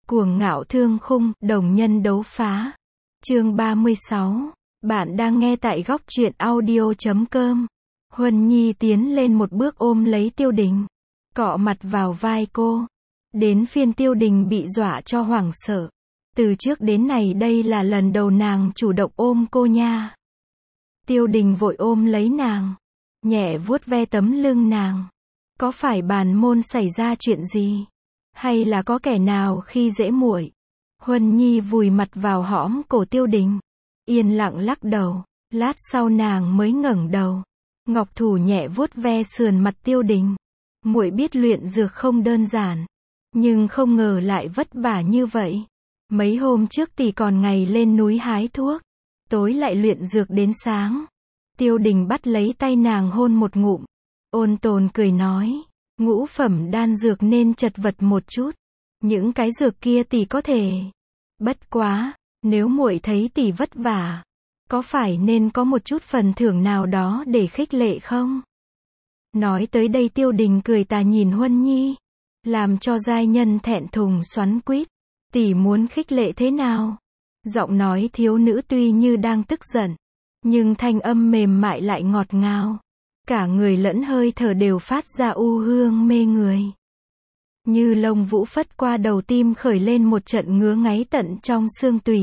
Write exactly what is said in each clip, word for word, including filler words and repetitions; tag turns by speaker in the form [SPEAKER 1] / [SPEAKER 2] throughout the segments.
[SPEAKER 1] Cuồng ngạo thương khung, đồng nhân đấu phá. Chương ba mươi sáu. Bạn đang nghe tại góc truyện audio chấm com. Huân Nhi tiến lên một bước ôm lấy Tiêu Đình, cọ mặt vào vai cô. Đến phiên Tiêu Đình bị dọa cho hoảng sợ. Từ trước đến nay đây là lần đầu nàng chủ động ôm cô nha. Tiêu Đình vội ôm lấy nàng, nhẹ vuốt ve tấm lưng nàng. Có phải bàn môn xảy ra chuyện gì? Hay là có kẻ nào khi dễ muội? Huân Nhi vùi mặt vào hõm cổ Tiêu Đình, yên lặng lắc đầu. Lát sau nàng mới ngẩng đầu, ngọc thủ nhẹ vuốt ve sườn mặt Tiêu Đình. Muội biết luyện dược không đơn giản, nhưng không ngờ lại vất vả như vậy. Mấy hôm trước tỷ còn ngày lên núi hái thuốc, tối lại luyện dược đến sáng. Tiêu Đình bắt lấy tay nàng hôn một ngụm, ôn tồn cười nói, ngũ phẩm đan dược nên chật vật một chút, những cái dược kia tỷ có thể. Bất quá, nếu muội thấy tỷ vất vả, có phải nên có một chút phần thưởng nào đó để khích lệ không? Nói tới đây Tiêu Đình cười tà nhìn Huân Nhi, làm cho giai nhân thẹn thùng xoắn quýt. Tỷ muốn khích lệ thế nào? Giọng nói thiếu nữ tuy như đang tức giận, nhưng thanh âm mềm mại lại ngọt ngào. Cả người lẫn hơi thở đều phát ra u hương mê người. Như lông vũ phất qua đầu tim khởi lên một trận ngứa ngáy tận trong xương tủy.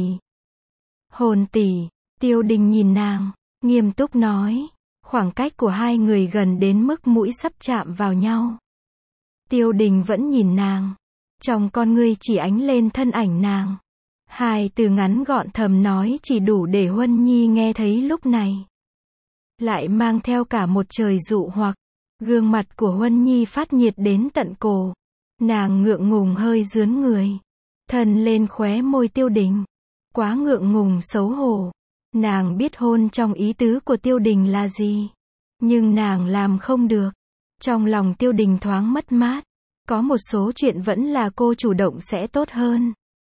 [SPEAKER 1] Hồn tỷ, Tiêu Đình nhìn nàng, nghiêm túc nói. Khoảng cách của hai người gần đến mức mũi sắp chạm vào nhau. Tiêu Đình vẫn nhìn nàng, trong con ngươi chỉ ánh lên thân ảnh nàng. Hai từ ngắn gọn thầm nói chỉ đủ để Huân Nhi nghe thấy lúc này. Lại mang theo cả một trời dụ hoặc. Gương mặt của Huân Nhi phát nhiệt đến tận cổ. Nàng ngượng ngùng hơi rướn người, thân lên khóe môi Tiêu Đình. Quá ngượng ngùng xấu hổ. Nàng biết hôn trong ý tứ của Tiêu Đình là gì, nhưng nàng làm không được. Trong lòng Tiêu Đình thoáng mất mát. Có một số chuyện vẫn là cô chủ động sẽ tốt hơn.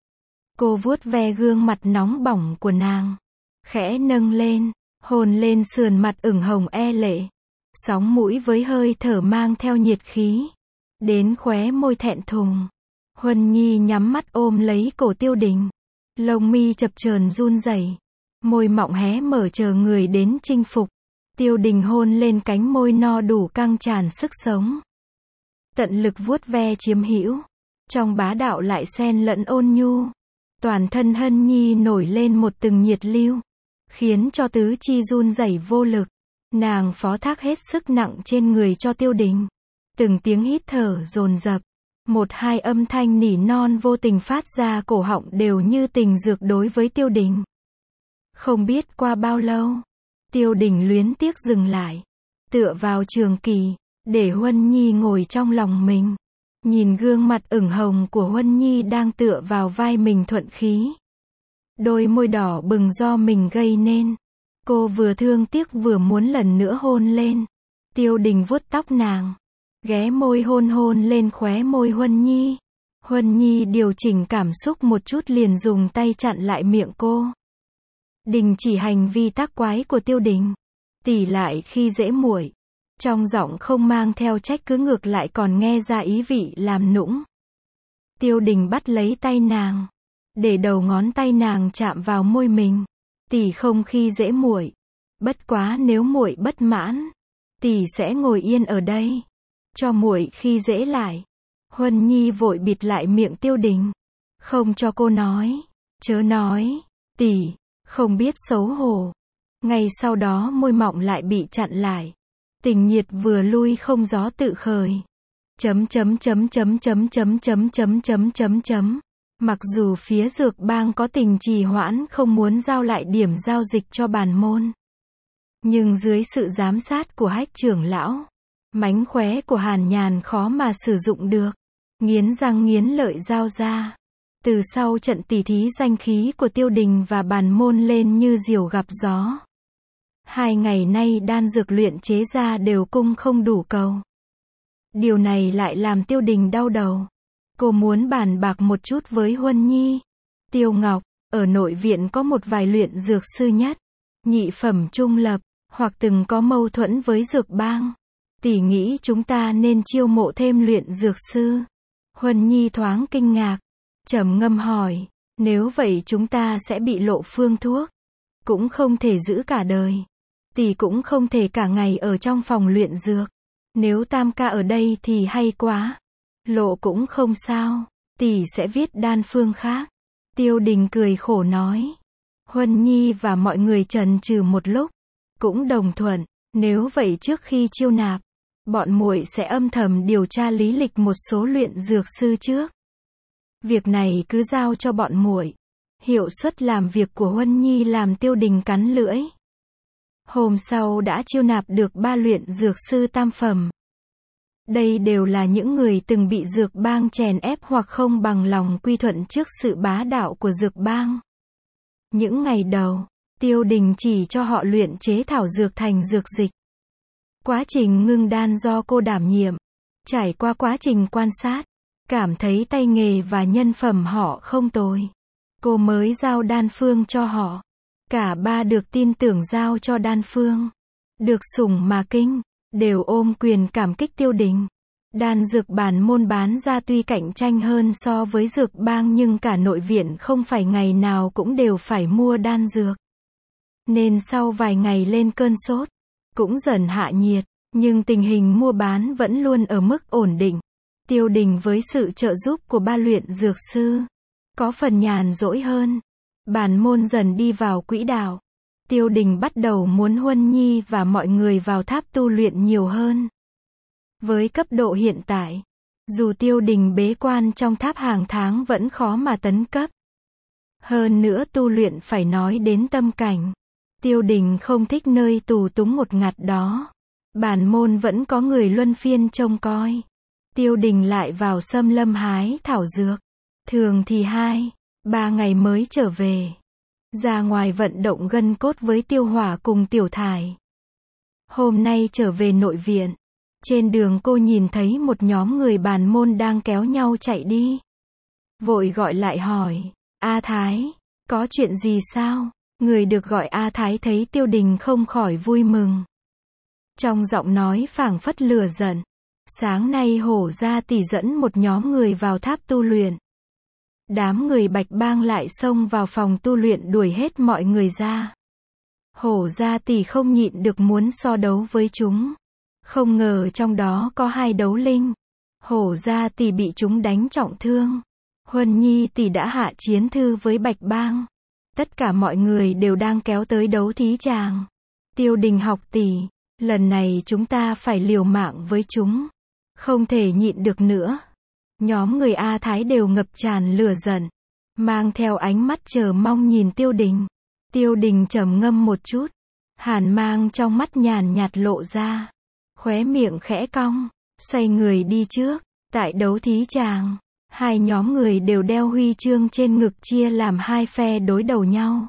[SPEAKER 1] Cô vuốt ve gương mặt nóng bỏng của nàng, khẽ nâng lên, hôn lên sườn mặt ửng hồng e lệ. Sóng mũi với hơi thở mang theo nhiệt khí, đến khóe môi thẹn thùng. Huân Nhi nhắm mắt ôm lấy cổ Tiêu Đình, lông mi chập chờn run rẩy, môi mọng hé mở chờ người đến chinh phục. Tiêu Đình hôn lên cánh môi no đủ căng tràn sức sống, tận lực vuốt ve chiếm hữu, trong bá đạo lại xen lẫn ôn nhu. Toàn thân Huân Nhi nổi lên một từng nhiệt lưu, khiến cho tứ chi run rẩy vô lực. Nàng phó thác hết sức nặng trên người cho Tiêu Đình. Từng tiếng hít thở dồn dập, một hai âm thanh nỉ non vô tình phát ra cổ họng đều như tình dược đối với Tiêu Đình. Không biết qua bao lâu, Tiêu Đình luyến tiếc dừng lại, tựa vào trường kỳ, để Huân Nhi ngồi trong lòng mình. Nhìn gương mặt ửng hồng của Huân Nhi đang tựa vào vai mình thuận khí. Đôi môi đỏ bừng do mình gây nên. Cô vừa thương tiếc vừa muốn lần nữa hôn lên. Tiêu Đình vuốt tóc nàng, ghé môi hôn hôn lên khóe môi Huân Nhi. Huân Nhi điều chỉnh cảm xúc một chút liền dùng tay chặn lại miệng cô. Đình chỉ hành vi tác quái của Tiêu Đình. Tỷ lại khi dễ muội. Trong giọng không mang theo trách cứ, ngược lại còn nghe ra ý vị làm nũng. Tiêu Đình bắt lấy tay nàng, để đầu ngón tay nàng chạm vào môi mình. Tỷ không khi dễ muội, bất quá nếu muội bất mãn, tỷ sẽ ngồi yên ở đây, cho muội khi dễ lại. Huân Nhi vội bịt lại miệng Tiêu Đình, không cho cô nói. Chớ nói, tỷ, không biết xấu hổ. Ngay sau đó môi mọng lại bị chặn lại. Tình nhiệt vừa lui không gió tự khởi. Chấm chấm chấm chấm chấm chấm chấm chấm chấm chấm chấm. Mặc dù phía dược bang có tình trì hoãn không muốn giao lại điểm giao dịch cho bàn môn, nhưng dưới sự giám sát của Hách trưởng lão, mánh khóe của Hàn Nhàn khó mà sử dụng được. Nghiến răng nghiến lợi giao ra. Từ sau trận tỉ thí danh khí của Tiêu Đình và bàn môn lên như diều gặp gió. Hai ngày nay đan dược luyện chế ra đều cung không đủ cầu. Điều này lại làm Tiêu Đình đau đầu. Cô muốn bàn bạc một chút với Huân Nhi. Tiêu Ngọc, ở nội viện có một vài luyện dược sư nhất, nhị phẩm trung lập, hoặc từng có mâu thuẫn với dược bang. Tỷ nghĩ chúng ta nên chiêu mộ thêm luyện dược sư. Huân Nhi thoáng kinh ngạc. trầm ngâm hỏi, nếu vậy chúng ta sẽ bị lộ phương thuốc. Cũng không thể giữ cả đời. Tỷ cũng không thể cả ngày ở trong phòng luyện dược. Nếu Tam ca ở đây thì hay quá. Lộ cũng không sao. Tỷ sẽ viết đan phương khác. Tiêu Đình cười khổ nói. Huân Nhi và mọi người chần chừ một lúc. Cũng đồng thuận. Nếu vậy trước khi chiêu nạp, bọn muội sẽ âm thầm điều tra lý lịch một số luyện dược sư trước. Việc này cứ giao cho bọn muội. Hiệu suất làm việc của Huân Nhi làm Tiêu Đình cắn lưỡi. Hôm sau đã chiêu nạp được ba luyện dược sư tam phẩm. Đây đều là những người từng bị dược bang chèn ép hoặc không bằng lòng quy thuận trước sự bá đạo của dược bang. Những ngày đầu, Tiêu Đình chỉ cho họ luyện chế thảo dược thành dược dịch. Quá trình ngưng đan do cô đảm nhiệm. Trải qua quá trình quan sát, cảm thấy tay nghề và nhân phẩm họ không tồi. Cô mới giao đan phương cho họ. Cả ba được tin tưởng giao cho đan phương. Được sủng mà kinh, đều ôm quyền cảm kích Tiêu Đình. Đan dược bản môn bán ra tuy cạnh tranh hơn so với dược bang nhưng cả nội viện không phải ngày nào cũng đều phải mua đan dược. Nên sau vài ngày lên cơn sốt, cũng dần hạ nhiệt, nhưng tình hình mua bán vẫn luôn ở mức ổn định. Tiêu Đình với sự trợ giúp của ba luyện dược sư, có phần nhàn rỗi hơn. Bản môn dần đi vào quỹ đạo. Tiêu Đình bắt đầu muốn Huân Nhi và mọi người vào tháp tu luyện nhiều hơn. Với cấp độ hiện tại, dù Tiêu Đình bế quan trong tháp hàng tháng vẫn khó mà tấn cấp. Hơn nữa tu luyện phải nói đến tâm cảnh. Tiêu Đình không thích nơi tù túng ngột ngạt đó. Bản môn vẫn có người luân phiên trông coi. Tiêu Đình lại vào xâm lâm hái thảo dược. Thường thì hai, ba ngày mới trở về. Ra ngoài vận động gân cốt với Tiêu Hỏa cùng Tiểu Thải. Hôm nay trở về nội viện. Trên đường cô nhìn thấy một nhóm người bản môn đang kéo nhau chạy đi. Vội gọi lại hỏi, A Thái, có chuyện gì sao? Người được gọi A Thái thấy Tiêu Đình không khỏi vui mừng. Trong giọng nói phảng phất lửa giận. Sáng nay Hổ Gia Tỷ dẫn một nhóm người vào tháp tu luyện. Đám người Bạch Bang lại xông vào phòng tu luyện đuổi hết mọi người ra. Hổ Gia Tỷ không nhịn được muốn so đấu với chúng. Không ngờ trong đó có hai đấu linh. Hổ Gia Tỷ bị chúng đánh trọng thương. Huân Nhi Tỷ đã hạ chiến thư với Bạch Bang. Tất cả mọi người đều đang kéo tới đấu thí tràng. Tiêu Đình học tỷ, lần này chúng ta phải liều mạng với chúng. Không thể nhịn được nữa. Nhóm người A Thái đều ngập tràn lửa giận, mang theo ánh mắt chờ mong nhìn Tiêu Đình. Tiêu Đình trầm ngâm một chút, hàn mang trong mắt nhàn nhạt lộ ra, khóe miệng khẽ cong, xoay người đi trước. Tại đấu thí tràng, hai nhóm người đều đeo huy chương trên ngực chia làm hai phe đối đầu nhau.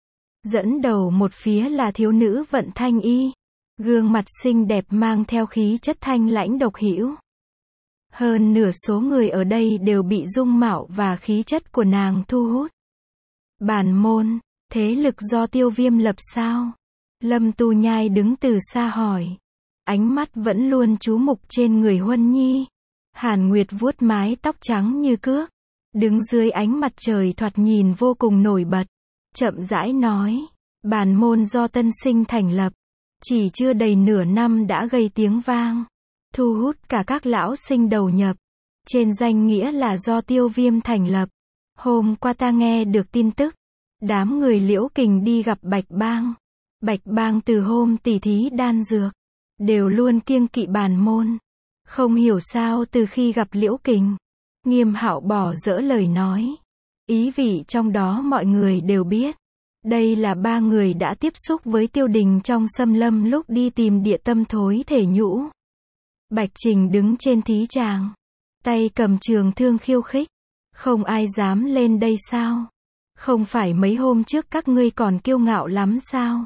[SPEAKER 1] Dẫn đầu một phía là thiếu nữ Vận Thanh Y, gương mặt xinh đẹp mang theo khí chất thanh lãnh độc hữu. Hơn nửa số người ở đây đều bị dung mạo và khí chất của nàng thu hút. Bản môn, thế lực do Tiêu Viêm lập sao? Lâm Tu Nhai đứng từ xa hỏi. Ánh mắt vẫn luôn chú mục trên người Huân Nhi. Hàn Nguyệt vuốt mái tóc trắng như cước, đứng dưới ánh mặt trời thoạt nhìn vô cùng nổi bật. Chậm rãi nói, bản môn do tân sinh thành lập, chỉ chưa đầy nửa năm đã gây tiếng vang, thu hút cả các lão sinh đầu nhập. Trên danh nghĩa là do Tiêu Viêm thành lập. Hôm qua ta nghe được tin tức, đám người Liễu Kình đi gặp Bạch Bang. Bạch Bang từ hôm tỉ thí đan dược, đều luôn kiêng kỵ bản môn. Không hiểu sao từ khi gặp Liễu Kình, Nghiêm Hạo bỏ dỡ lời nói. Ý vị trong đó mọi người đều biết. Đây là ba người đã tiếp xúc với Tiêu Đình trong xâm lâm lúc đi tìm địa tâm thối thể nhũ. Bạch Trình đứng trên thí tràng, tay cầm trường thương khiêu khích. Không ai dám lên đây sao? Không phải mấy hôm trước các ngươi còn kiêu ngạo lắm sao?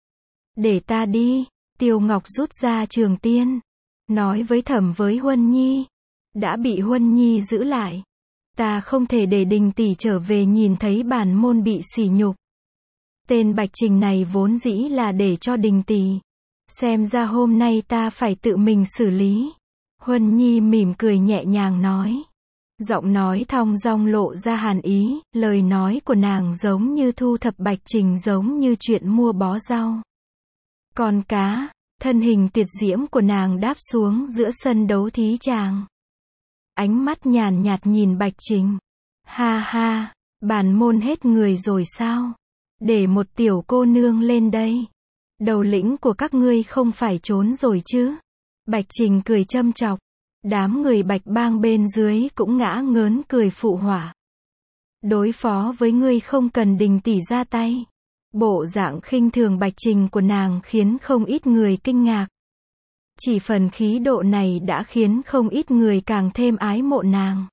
[SPEAKER 1] Để ta đi. Tiêu Ngọc rút ra trường tiên, nói với Thẩm với Huân Nhi. Đã bị Huân Nhi giữ lại. Ta không thể để Đình tỷ trở về nhìn thấy bản môn bị sỉ nhục. Tên Bạch Trình này vốn dĩ là để cho Đình tỷ. Xem ra hôm nay ta phải tự mình xử lý. Huân Nhi mỉm cười nhẹ nhàng nói. Giọng nói thong dong lộ ra hàn ý, lời nói của nàng giống như thu thập Bạch Trình giống như chuyện mua bó rau. Con cá, thân hình tuyệt diễm của nàng đáp xuống giữa sân đấu thí chàng. Ánh mắt nhàn nhạt nhìn Bạch Trình. Ha ha, bản môn hết người rồi sao? Để một tiểu cô nương lên đây. Đầu lĩnh của các ngươi không phải trốn rồi chứ? Bạch Trình cười châm chọc. Đám người Bạch Bang bên dưới cũng ngã ngớn cười phụ họa. Đối phó với ngươi không cần Đình tỷ ra tay. Bộ dạng khinh thường Bạch Trình của nàng khiến không ít người kinh ngạc. Chỉ phần khí độ này đã khiến không ít người càng thêm ái mộ nàng.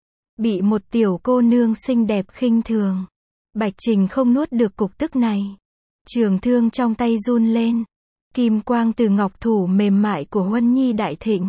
[SPEAKER 1] Bị một tiểu cô nương xinh đẹp khinh thường. Bạch Trình không nuốt được cục tức này. Trường thương trong tay run lên. Kim quang từ ngọc thủ mềm mại của Huân Nhi đại thịnh.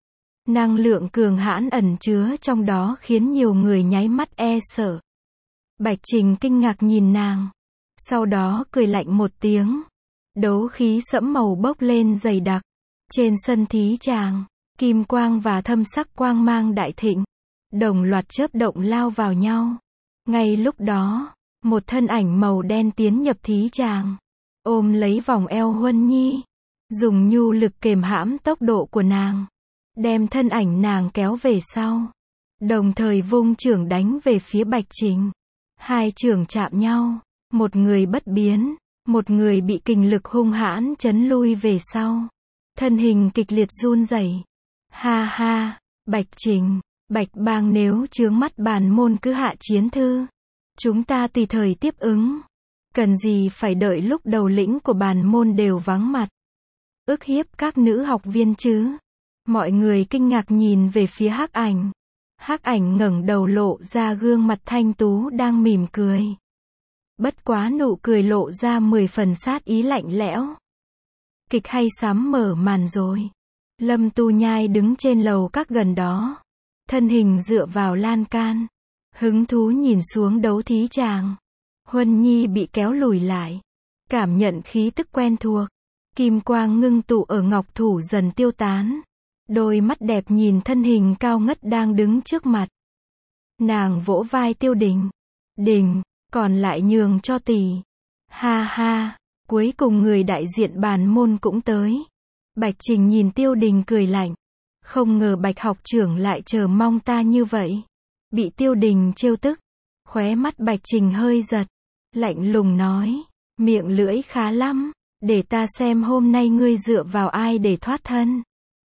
[SPEAKER 1] Năng lượng cường hãn ẩn chứa trong đó khiến nhiều người nháy mắt e sợ. Bạch Trình kinh ngạc nhìn nàng. Sau đó cười lạnh một tiếng. Đấu khí sẫm màu bốc lên dày đặc. Trên sân thí tràng, kim quang và thâm sắc quang mang đại thịnh. Đồng loạt chớp động lao vào nhau. Ngay lúc đó, một thân ảnh màu đen tiến nhập thí tràng. Ôm lấy vòng eo Huân Nhi. Dùng nhu lực kềm hãm tốc độ của nàng. Đem thân ảnh nàng kéo về sau. Đồng thời vung chưởng đánh về phía Bạch Trình. Hai chưởng chạm nhau. Một người bất biến. Một người bị kình lực hung hãn chấn lui về sau. Thân hình kịch liệt run rẩy. Ha ha, Bạch Trình, Bạch Bang nếu chướng mắt bản môn cứ hạ chiến thư. Chúng ta tùy thời tiếp ứng. Cần gì phải đợi lúc đầu lĩnh của bản môn đều vắng mặt. Ức hiếp các nữ học viên chứ. Mọi người kinh ngạc nhìn về phía Hắc Ảnh. Hắc Ảnh ngẩng đầu lộ ra gương mặt thanh tú đang mỉm cười. Bất quá nụ cười lộ ra mười phần sát ý lạnh lẽo. Kịch hay sắm mở màn rồi. Lâm Tu Nhai đứng trên lầu các gần đó. Thân hình dựa vào lan can. Hứng thú nhìn xuống đấu thí tràng. Huân Nhi bị kéo lùi lại. Cảm nhận khí tức quen thuộc. Kim quang ngưng tụ ở ngọc thủ dần tiêu tán. Đôi mắt đẹp nhìn thân hình cao ngất đang đứng trước mặt. Nàng vỗ vai Tiêu Đình. Đình, còn lại nhường cho tỷ. Ha ha, cuối cùng người đại diện bản môn cũng tới. Bạch Trình nhìn Tiêu Đình cười lạnh. Không ngờ Bạch học trưởng lại chờ mong ta như vậy. Bị Tiêu Đình trêu tức. Khóe mắt Bạch Trình hơi giật. Lạnh lùng nói. Miệng lưỡi khá lắm. Để ta xem hôm nay ngươi dựa vào ai để thoát thân.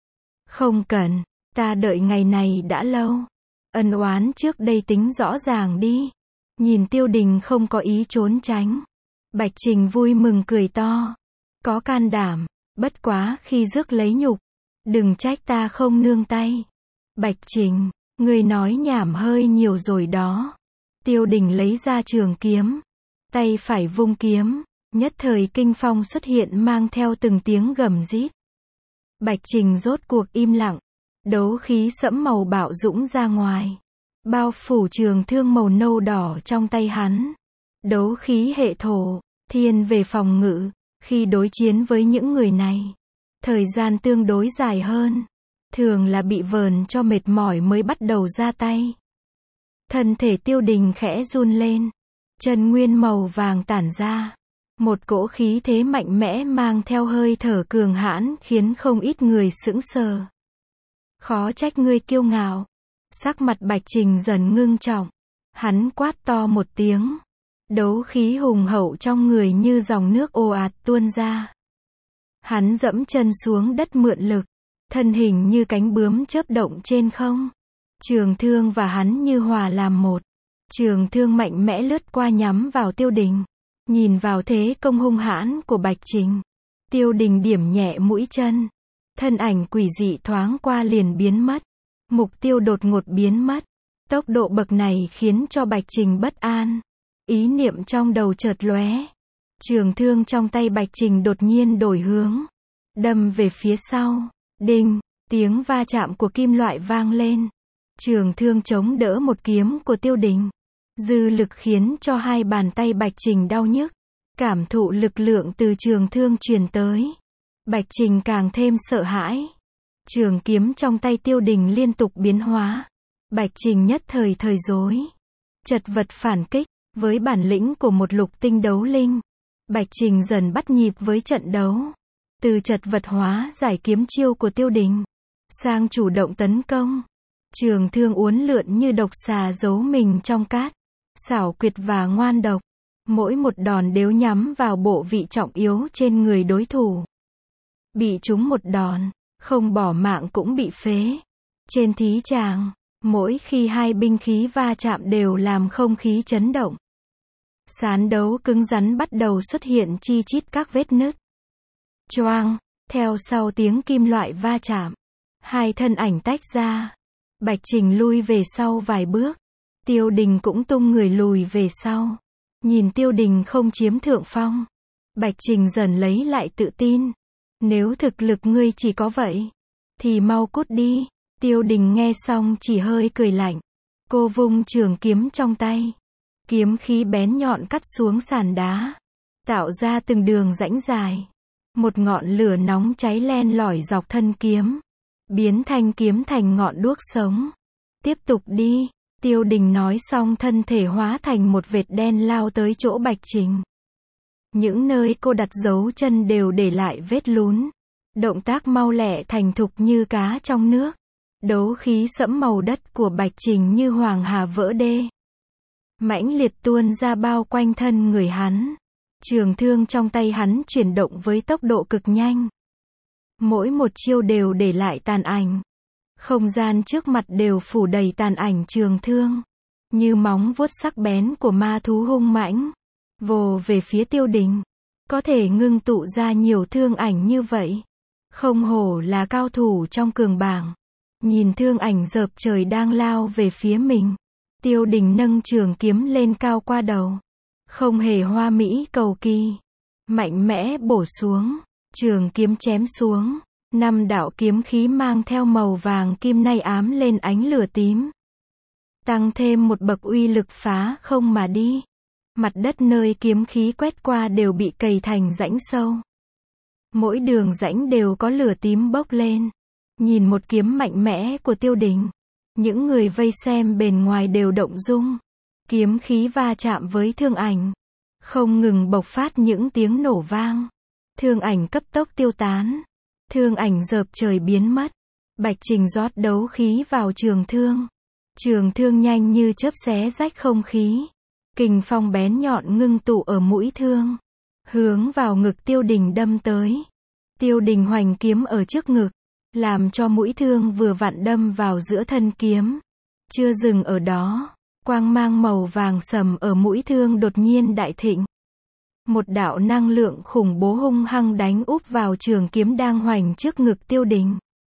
[SPEAKER 1] Không cần. Ta đợi ngày này đã lâu. Ân oán trước đây tính rõ ràng đi. Nhìn Tiêu Đình không có ý trốn tránh. Bạch Trình vui mừng cười to. Có can đảm. Bất quá khi rước lấy nhục. Đừng trách ta không nương tay. Bạch Trình, ngươi nói nhảm hơi nhiều rồi đó. Tiêu Đình lấy ra trường kiếm. Tay phải vung kiếm. Nhất thời kinh phong xuất hiện mang theo từng tiếng gầm rít. Bạch Trình rốt cuộc im lặng. Đấu khí sẫm màu bạo dũng ra ngoài. Bao phủ trường thương màu nâu đỏ trong tay hắn. Đấu khí hệ thổ, thiên về phòng ngự. Khi đối chiến với những người này, thời gian tương đối dài hơn. Thường là bị vờn cho mệt mỏi mới bắt đầu ra tay. Thân thể Tiêu Đình khẽ run lên. Chân nguyên màu vàng tản ra. Một cỗ khí thế mạnh mẽ mang theo hơi thở cường hãn khiến không ít người sững sờ. Khó trách ngươi kiêu ngạo. Sắc mặt Bạch Trình dần ngưng trọng. Hắn quát to một tiếng. Đấu khí hùng hậu trong người như dòng nước ồ ạt tuôn ra. Hắn dẫm chân xuống đất mượn lực. Thân hình như cánh bướm chớp động trên không. Trường thương và hắn như hòa làm một. Trường thương mạnh mẽ lướt qua nhắm vào Tiêu Đình. Nhìn vào thế công hung hãn của Bạch Trình. Tiêu Đình điểm nhẹ mũi chân. Thân ảnh quỷ dị thoáng qua liền biến mất. Mục tiêu đột ngột biến mất. Tốc độ bậc này khiến cho Bạch Trình bất an. Ý niệm trong đầu chợt lóe. Trường thương trong tay Bạch Trình đột nhiên đổi hướng. Đâm về phía sau. Đinh, tiếng va chạm của kim loại vang lên. Trường thương chống đỡ một kiếm của Tiêu Đình. Dư lực khiến cho hai bàn tay Bạch Trình đau nhức. Cảm thụ lực lượng từ trường thương truyền tới. Bạch Trình càng thêm sợ hãi. Trường kiếm trong tay Tiêu Đình liên tục biến hóa. Bạch Trình nhất thời thời rối. Chật vật phản kích, với bản lĩnh của một lục tinh đấu linh. Bạch Trình dần bắt nhịp với trận đấu. Từ chật vật hóa giải kiếm chiêu của Tiêu Đình, sang chủ động tấn công. Trường thương uốn lượn như độc xà giấu mình trong cát. Xảo quyệt và ngoan độc. Mỗi một đòn đều nhắm vào bộ vị trọng yếu trên người đối thủ. Bị trúng một đòn, không bỏ mạng cũng bị phế. Trên thí tràng, mỗi khi hai binh khí va chạm đều làm không khí chấn động. Sán đấu cứng rắn bắt đầu xuất hiện chi chít các vết nứt. Choang, theo sau tiếng kim loại va chạm, hai thân ảnh tách ra. Bạch Trình lui về sau vài bước. Tiêu Đình cũng tung người lùi về sau. Nhìn Tiêu Đình không chiếm thượng phong, Bạch Trình dần lấy lại tự tin. Nếu thực lực ngươi chỉ có vậy, thì mau cút đi. Tiêu Đình nghe xong chỉ hơi cười lạnh. Cô vung trường kiếm trong tay. Kiếm khí bén nhọn cắt xuống sàn đá, tạo ra từng đường rãnh dài. Một ngọn lửa nóng cháy len lỏi dọc thân kiếm, biến thanh kiếm thành ngọn đuốc sống. Tiếp tục đi. Tiêu Đình nói xong thân thể hóa thành một vệt đen lao tới chỗ Bạch Trình. Những nơi cô đặt dấu chân đều để lại vết lún. Động tác mau lẹ thành thục như cá trong nước. Đấu khí sẫm màu đất của Bạch Trình như hoàng hà vỡ đê. Mãnh liệt tuôn ra bao quanh thân người hắn. Trường thương trong tay hắn chuyển động với tốc độ cực nhanh. Mỗi một chiêu đều để lại tàn ảnh. Không gian trước mặt đều phủ đầy tàn ảnh trường thương. Như móng vuốt sắc bén của ma thú hung mãnh. Vồ về phía Tiêu Đình. Có thể ngưng tụ ra nhiều thương ảnh như vậy. Không hổ là cao thủ trong cường bảng. Nhìn thương ảnh dợp trời đang lao về phía mình. Tiêu Đình nâng trường kiếm lên cao qua đầu. Không hề hoa mỹ cầu kỳ. Mạnh mẽ bổ xuống. Trường kiếm chém xuống. Năm đạo kiếm khí mang theo màu vàng kim nay ám lên ánh lửa tím. Tăng thêm một bậc uy lực phá không mà đi. Mặt đất nơi kiếm khí quét qua đều bị cày thành rãnh sâu. Mỗi đường rãnh đều có lửa tím bốc lên. Nhìn một kiếm mạnh mẽ của Tiêu Đình, những người vây xem bên ngoài đều động dung. Kiếm khí va chạm với thương ảnh, không ngừng bộc phát những tiếng nổ vang. Thương ảnh cấp tốc tiêu tán. Thương ảnh dợp trời biến mất. Bạch Trình rót đấu khí vào trường thương. Trường thương nhanh như chớp xé rách không khí. Kình phong bén nhọn ngưng tụ ở mũi thương, hướng vào ngực Tiêu Đình đâm tới. Tiêu Đình hoành kiếm ở trước ngực, làm cho mũi thương vừa vặn đâm vào giữa thân kiếm. Chưa dừng ở đó, quang mang màu vàng sầm ở mũi thương đột nhiên đại thịnh. Một đạo năng lượng khủng bố hung hăng đánh úp vào trường kiếm đang hoành trước ngực Tiêu Đình.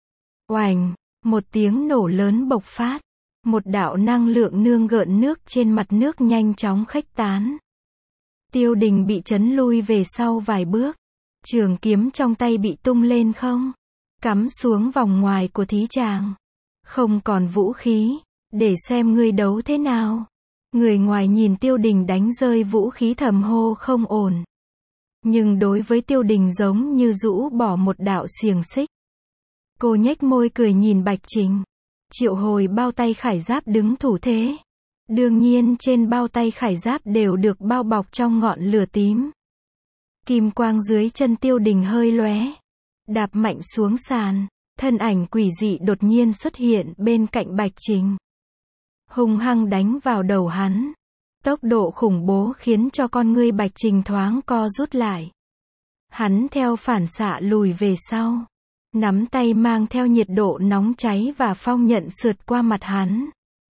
[SPEAKER 1] Oành, một tiếng nổ lớn bộc phát. Một đạo năng lượng nương gợn nước trên mặt nước nhanh chóng khuếch tán. Tiêu Đình bị chấn lui về sau vài bước. Trường kiếm trong tay bị tung lên không, cắm xuống vòng ngoài của thí tràng. Không còn vũ khí, để xem ngươi đấu thế nào. Người ngoài nhìn Tiêu Đình đánh rơi vũ khí thầm hô không ổn. Nhưng đối với Tiêu Đình giống như rũ bỏ một đạo xiềng xích. Cô nhếch môi cười nhìn Bạch Trình. Triệu hồi bao tay khải giáp đứng thủ thế. Đương nhiên trên bao tay khải giáp đều được bao bọc trong ngọn lửa tím. Kim quang dưới chân Tiêu Đình hơi lóe. Đạp mạnh xuống sàn. Thân ảnh quỷ dị đột nhiên xuất hiện bên cạnh Bạch Trình. Hung hăng đánh vào đầu hắn. Tốc độ khủng bố khiến cho con ngươi Bạch Trình thoáng co rút lại. Hắn theo phản xạ lùi về sau. Nắm tay mang theo nhiệt độ nóng cháy và phong nhận sượt qua mặt hắn.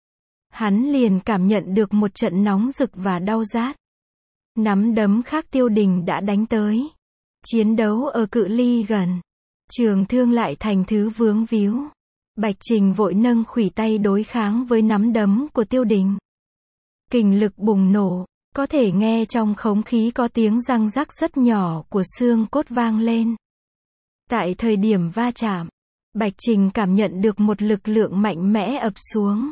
[SPEAKER 1] Hắn liền cảm nhận được một trận nóng rực và đau rát. Nắm đấm khác Tiêu Đình đã đánh tới. Chiến đấu ở cự ly gần. Trường thương lại thành thứ vướng víu. Bạch Trình vội nâng khuỷu tay đối kháng với nắm đấm của Tiêu Đình. Kình lực bùng nổ, có thể nghe trong không khí có tiếng răng rắc rất nhỏ của xương cốt vang lên. Tại thời điểm va chạm, Bạch Trình cảm nhận được một lực lượng mạnh mẽ ập xuống.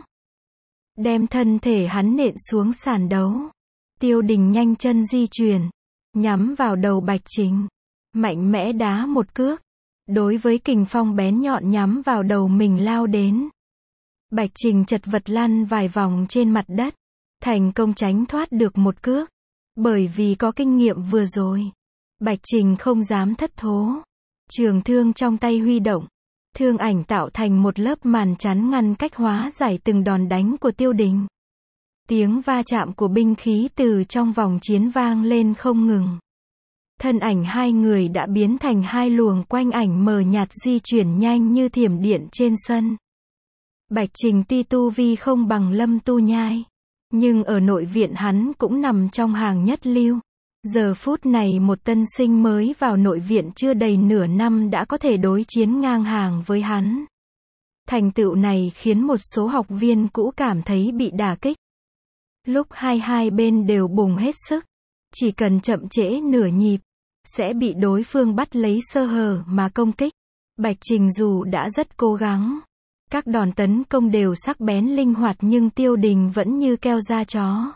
[SPEAKER 1] Đem thân thể hắn nện xuống sàn đấu. Tiêu Đình nhanh chân di chuyển, nhắm vào đầu Bạch Trình. Mạnh mẽ đá một cước. Đối với kình phong bén nhọn nhắm vào đầu mình lao đến. Bạch Trình chật vật lăn vài vòng trên mặt đất, thành công tránh thoát được một cước. Bởi vì có kinh nghiệm vừa rồi, Bạch Trình không dám thất thố. Trường thương trong tay huy động, thương ảnh tạo thành một lớp màn chắn ngăn cách hóa giải từng đòn đánh của Tiêu Đình. Tiếng va chạm của binh khí từ trong vòng chiến vang lên không ngừng. Thân ảnh hai người đã biến thành hai luồng quanh ảnh mờ nhạt di chuyển nhanh như thiểm điện trên sân. Bạch Trình tuy tu vi không bằng Lâm Tu Nhai, nhưng ở nội viện hắn cũng nằm trong hàng nhất lưu. Giờ phút này một tân sinh mới vào nội viện chưa đầy nửa năm đã có thể đối chiến ngang hàng với hắn. Thành tựu này khiến một số học viên cũ cảm thấy bị đả kích. Lúc hai hai bên đều bùng hết sức, chỉ cần chậm trễ nửa nhịp, sẽ bị đối phương bắt lấy sơ hở mà công kích. Bạch Trình dù đã rất cố gắng, các đòn tấn công đều sắc bén linh hoạt nhưng Tiêu Đình vẫn như keo da chó,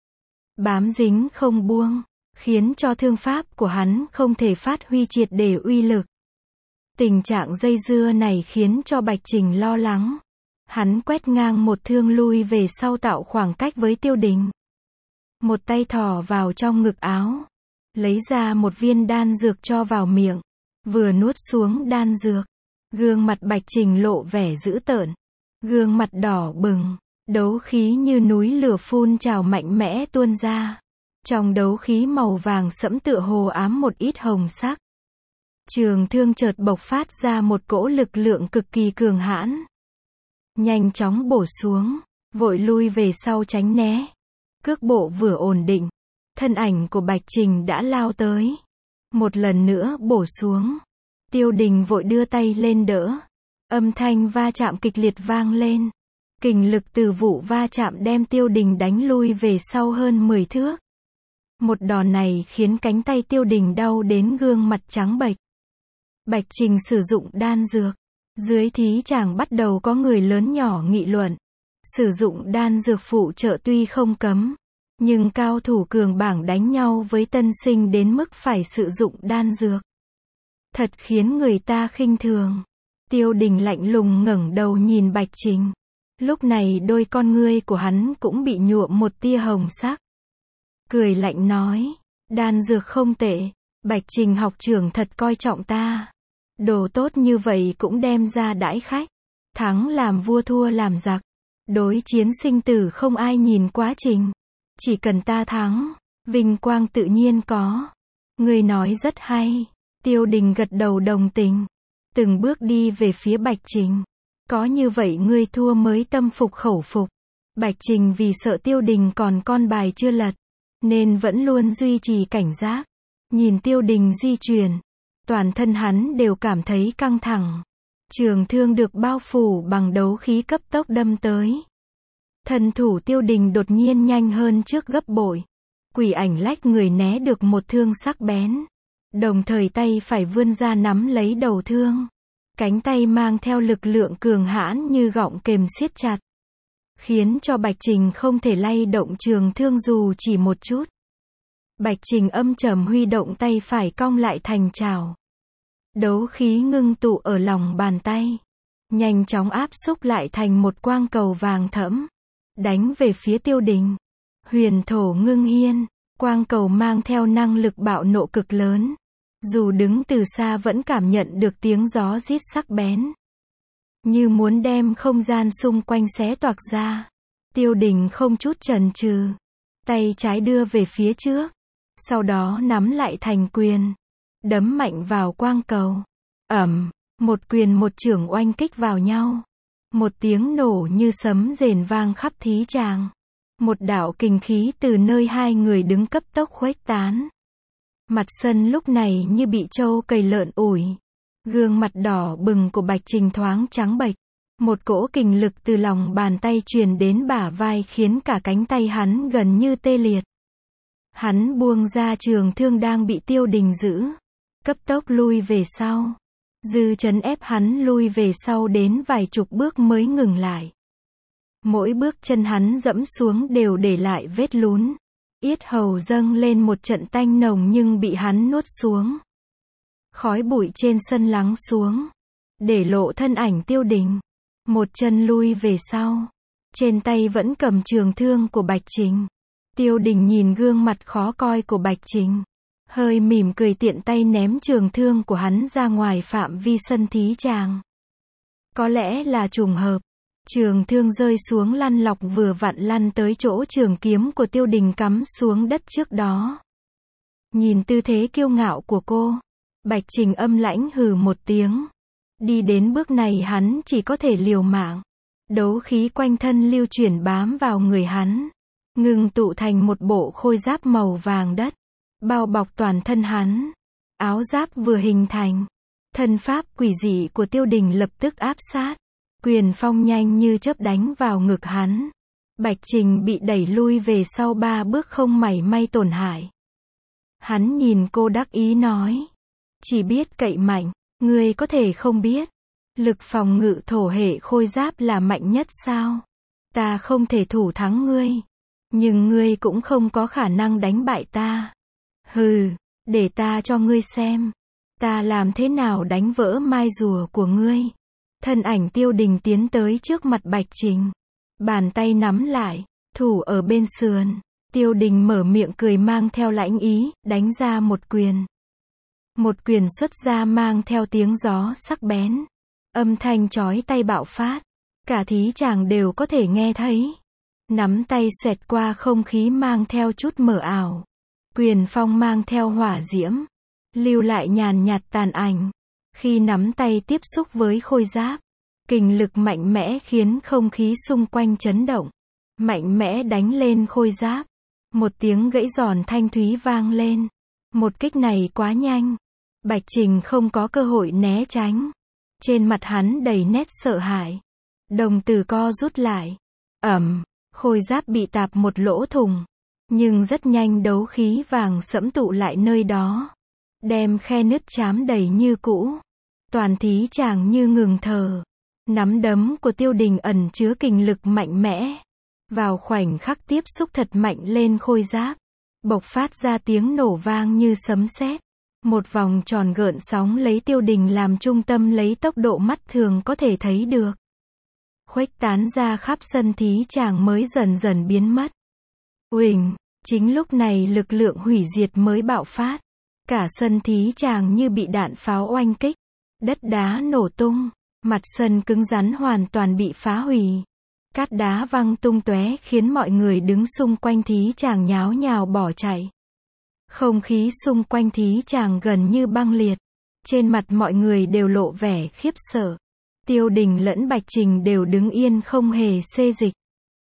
[SPEAKER 1] bám dính không buông, khiến cho thương pháp của hắn không thể phát huy triệt để uy lực. Tình trạng dây dưa này khiến cho Bạch Trình lo lắng. Hắn quét ngang một thương lui về sau tạo khoảng cách với Tiêu Đình. Một tay thò vào trong ngực áo, lấy ra một viên đan dược cho vào miệng, vừa nuốt xuống đan dược, gương mặt Bạch Trình lộ vẻ dữ tợn, gương mặt đỏ bừng, đấu khí như núi lửa phun trào mạnh mẽ tuôn ra. Trong đấu khí màu vàng sẫm tựa hồ ám một ít hồng sắc. Trường thương chợt bộc phát ra một cỗ lực lượng cực kỳ cường hãn. Nhanh chóng bổ xuống, vội lui về sau tránh né. Cước bộ vừa ổn định, thân ảnh của Bạch Trình đã lao tới. Một lần nữa bổ xuống. Tiêu Đình vội đưa tay lên đỡ. Âm thanh va chạm kịch liệt vang lên. Kình lực từ vụ va chạm đem Tiêu Đình đánh lui về sau hơn mười thước. Một đòn này khiến cánh tay Tiêu Đình đau đến gương mặt trắng bệch. Bạch Trình sử dụng đan dược. Dưới thí tràng bắt đầu có người lớn nhỏ nghị luận. Sử dụng đan dược phụ trợ tuy không cấm, nhưng cao thủ cường bảng đánh nhau với tân sinh đến mức phải sử dụng đan dược, thật khiến người ta khinh thường. Tiêu Đình lạnh lùng ngẩng đầu nhìn Bạch Trình. Lúc này đôi con ngươi của hắn cũng bị nhuộm một tia hồng sắc. Cười lạnh nói, đan dược không tệ, Bạch Trình học trưởng thật coi trọng ta. Đồ tốt như vậy cũng đem ra đãi khách. Thắng làm vua thua làm giặc. Đối chiến sinh tử không ai nhìn quá trình. Chỉ cần ta thắng, vinh quang tự nhiên có. Ngươi nói rất hay. Tiêu Đình gật đầu đồng tình. Từng bước đi về phía Bạch Trình. Có như vậy ngươi thua mới tâm phục khẩu phục. Bạch Trình vì sợ Tiêu Đình còn con bài chưa lật, nên vẫn luôn duy trì cảnh giác. Nhìn Tiêu Đình di chuyển, toàn thân hắn đều cảm thấy căng thẳng. Trường thương được bao phủ bằng đấu khí cấp tốc đâm tới. Thân thủ Tiêu Đình đột nhiên nhanh hơn trước gấp bội. Quỷ ảnh lách người né được một thương sắc bén. Đồng thời tay phải vươn ra nắm lấy đầu thương. Cánh tay mang theo lực lượng cường hãn như gọng kềm siết chặt, khiến cho Bạch Trình không thể lay động trường thương dù chỉ một chút. Bạch Trình âm trầm huy động tay phải cong lại thành chảo. Đấu khí ngưng tụ ở lòng bàn tay, nhanh chóng áp xúc lại thành một quang cầu vàng thẫm, đánh về phía Tiêu Đình. Huyền thổ ngưng hiên, quang cầu mang theo năng lực bạo nộ cực lớn. Dù đứng từ xa vẫn cảm nhận được tiếng gió rít sắc bén, như muốn đem không gian xung quanh xé toạc ra. Tiêu Đình không chút chần chừ, tay trái đưa về phía trước, sau đó nắm lại thành quyền, đấm mạnh vào quang cầu. Ầm, một quyền một chưởng oanh kích vào nhau. Một tiếng nổ như sấm rền vang khắp thí tràng. Một đạo kình khí từ nơi hai người đứng cấp tốc khuếch tán. Mặt sân lúc này như bị trâu cầy lợn ủi. Gương mặt đỏ bừng của Bạch Trình thoáng trắng bệch. Một cỗ kình lực từ lòng bàn tay truyền đến bả vai khiến cả cánh tay hắn gần như tê liệt. Hắn buông ra trường thương đang bị Tiêu Đình giữ, cấp tốc lui về sau. Dư chấn ép hắn lui về sau đến vài chục bước mới ngừng lại. Mỗi bước chân hắn dẫm xuống đều để lại vết lún. Yết hầu dâng lên một trận tanh nồng nhưng bị hắn nuốt xuống. Khói bụi trên sân lắng xuống, để lộ thân ảnh Tiêu Đình. một chân lui về sau. Trên tay vẫn cầm trường thương của Bạch Trình. Tiêu Đình nhìn gương mặt khó coi của Bạch Trình, hơi mỉm cười tiện tay ném trường thương của hắn ra ngoài phạm vi sân thí tràng. Có lẽ là trùng hợp, trường thương rơi xuống lăn lọc vừa vặn lăn tới chỗ trường kiếm của Tiêu Đình cắm xuống đất trước đó. Nhìn tư thế kiêu ngạo của cô, Bạch Trình âm lãnh hừ một tiếng. Đi đến bước này hắn chỉ có thể liều mạng. Đấu khí quanh thân lưu chuyển bám vào người hắn, ngưng tụ thành một bộ khôi giáp màu vàng đất, bao bọc toàn thân hắn. Áo giáp vừa hình thành, thân pháp quỷ dị của Tiêu Đình lập tức áp sát. Quyền phong nhanh như chớp đánh vào ngực hắn. Bạch Trình bị đẩy lui về sau ba bước không mảy may tổn hại. Hắn nhìn cô đắc ý nói, chỉ biết cậy mạnh, ngươi có thể không biết. Lực phòng ngự thổ hệ khôi giáp là mạnh nhất sao? Ta không thể thủ thắng ngươi, nhưng ngươi cũng không có khả năng đánh bại ta. Hừ, để ta cho ngươi xem, ta làm thế nào đánh vỡ mai rùa của ngươi. Thân ảnh Tiêu Đình tiến tới trước mặt Bạch Trình, bàn tay nắm lại, thủ ở bên sườn. Tiêu Đình mở miệng cười mang theo lãnh ý, đánh ra một quyền. Một quyền xuất ra mang theo tiếng gió sắc bén. Âm thanh chói tai bạo phát. Cả thí tràng đều có thể nghe thấy. Nắm tay xoẹt qua không khí mang theo chút mờ ảo. Quyền phong mang theo hỏa diễm, lưu lại nhàn nhạt tàn ảnh. Khi nắm tay tiếp xúc với khôi giáp, kình lực mạnh mẽ khiến không khí xung quanh chấn động. Mạnh mẽ đánh lên khôi giáp. Một tiếng gãy giòn thanh thúy vang lên. Một kích này quá nhanh. Bạch Trình không có cơ hội né tránh. Trên mặt hắn đầy nét sợ hãi. Đồng tử co rút lại. Ầm, khôi giáp bị tạp một lỗ thủng. Nhưng rất nhanh đấu khí vàng sẫm tụ lại nơi đó. Đem khe nứt chám đầy như cũ. Toàn thí tràng như ngừng thở. Nắm đấm của Tiêu Đình ẩn chứa kình lực mạnh mẽ. Vào khoảnh khắc tiếp xúc thật mạnh lên khôi giáp, bộc phát ra tiếng nổ vang như sấm sét. Một vòng tròn gợn sóng lấy Tiêu Đình làm trung tâm lấy tốc độ mắt thường có thể thấy được. Khuếch tán ra khắp sân thí tràng mới dần dần biến mất. Uỳnh, chính lúc này lực lượng hủy diệt mới bạo phát. Cả sân thí tràng như bị đạn pháo oanh kích. Đất đá nổ tung, mặt sân cứng rắn hoàn toàn bị phá hủy. Cát đá văng tung tóe khiến mọi người đứng xung quanh thí tràng nháo nhào bỏ chạy. Không khí xung quanh thí tràng gần như băng liệt. Trên mặt mọi người đều lộ vẻ khiếp sợ. Tiêu Đình lẫn Bạch Trình đều đứng yên không hề xê dịch.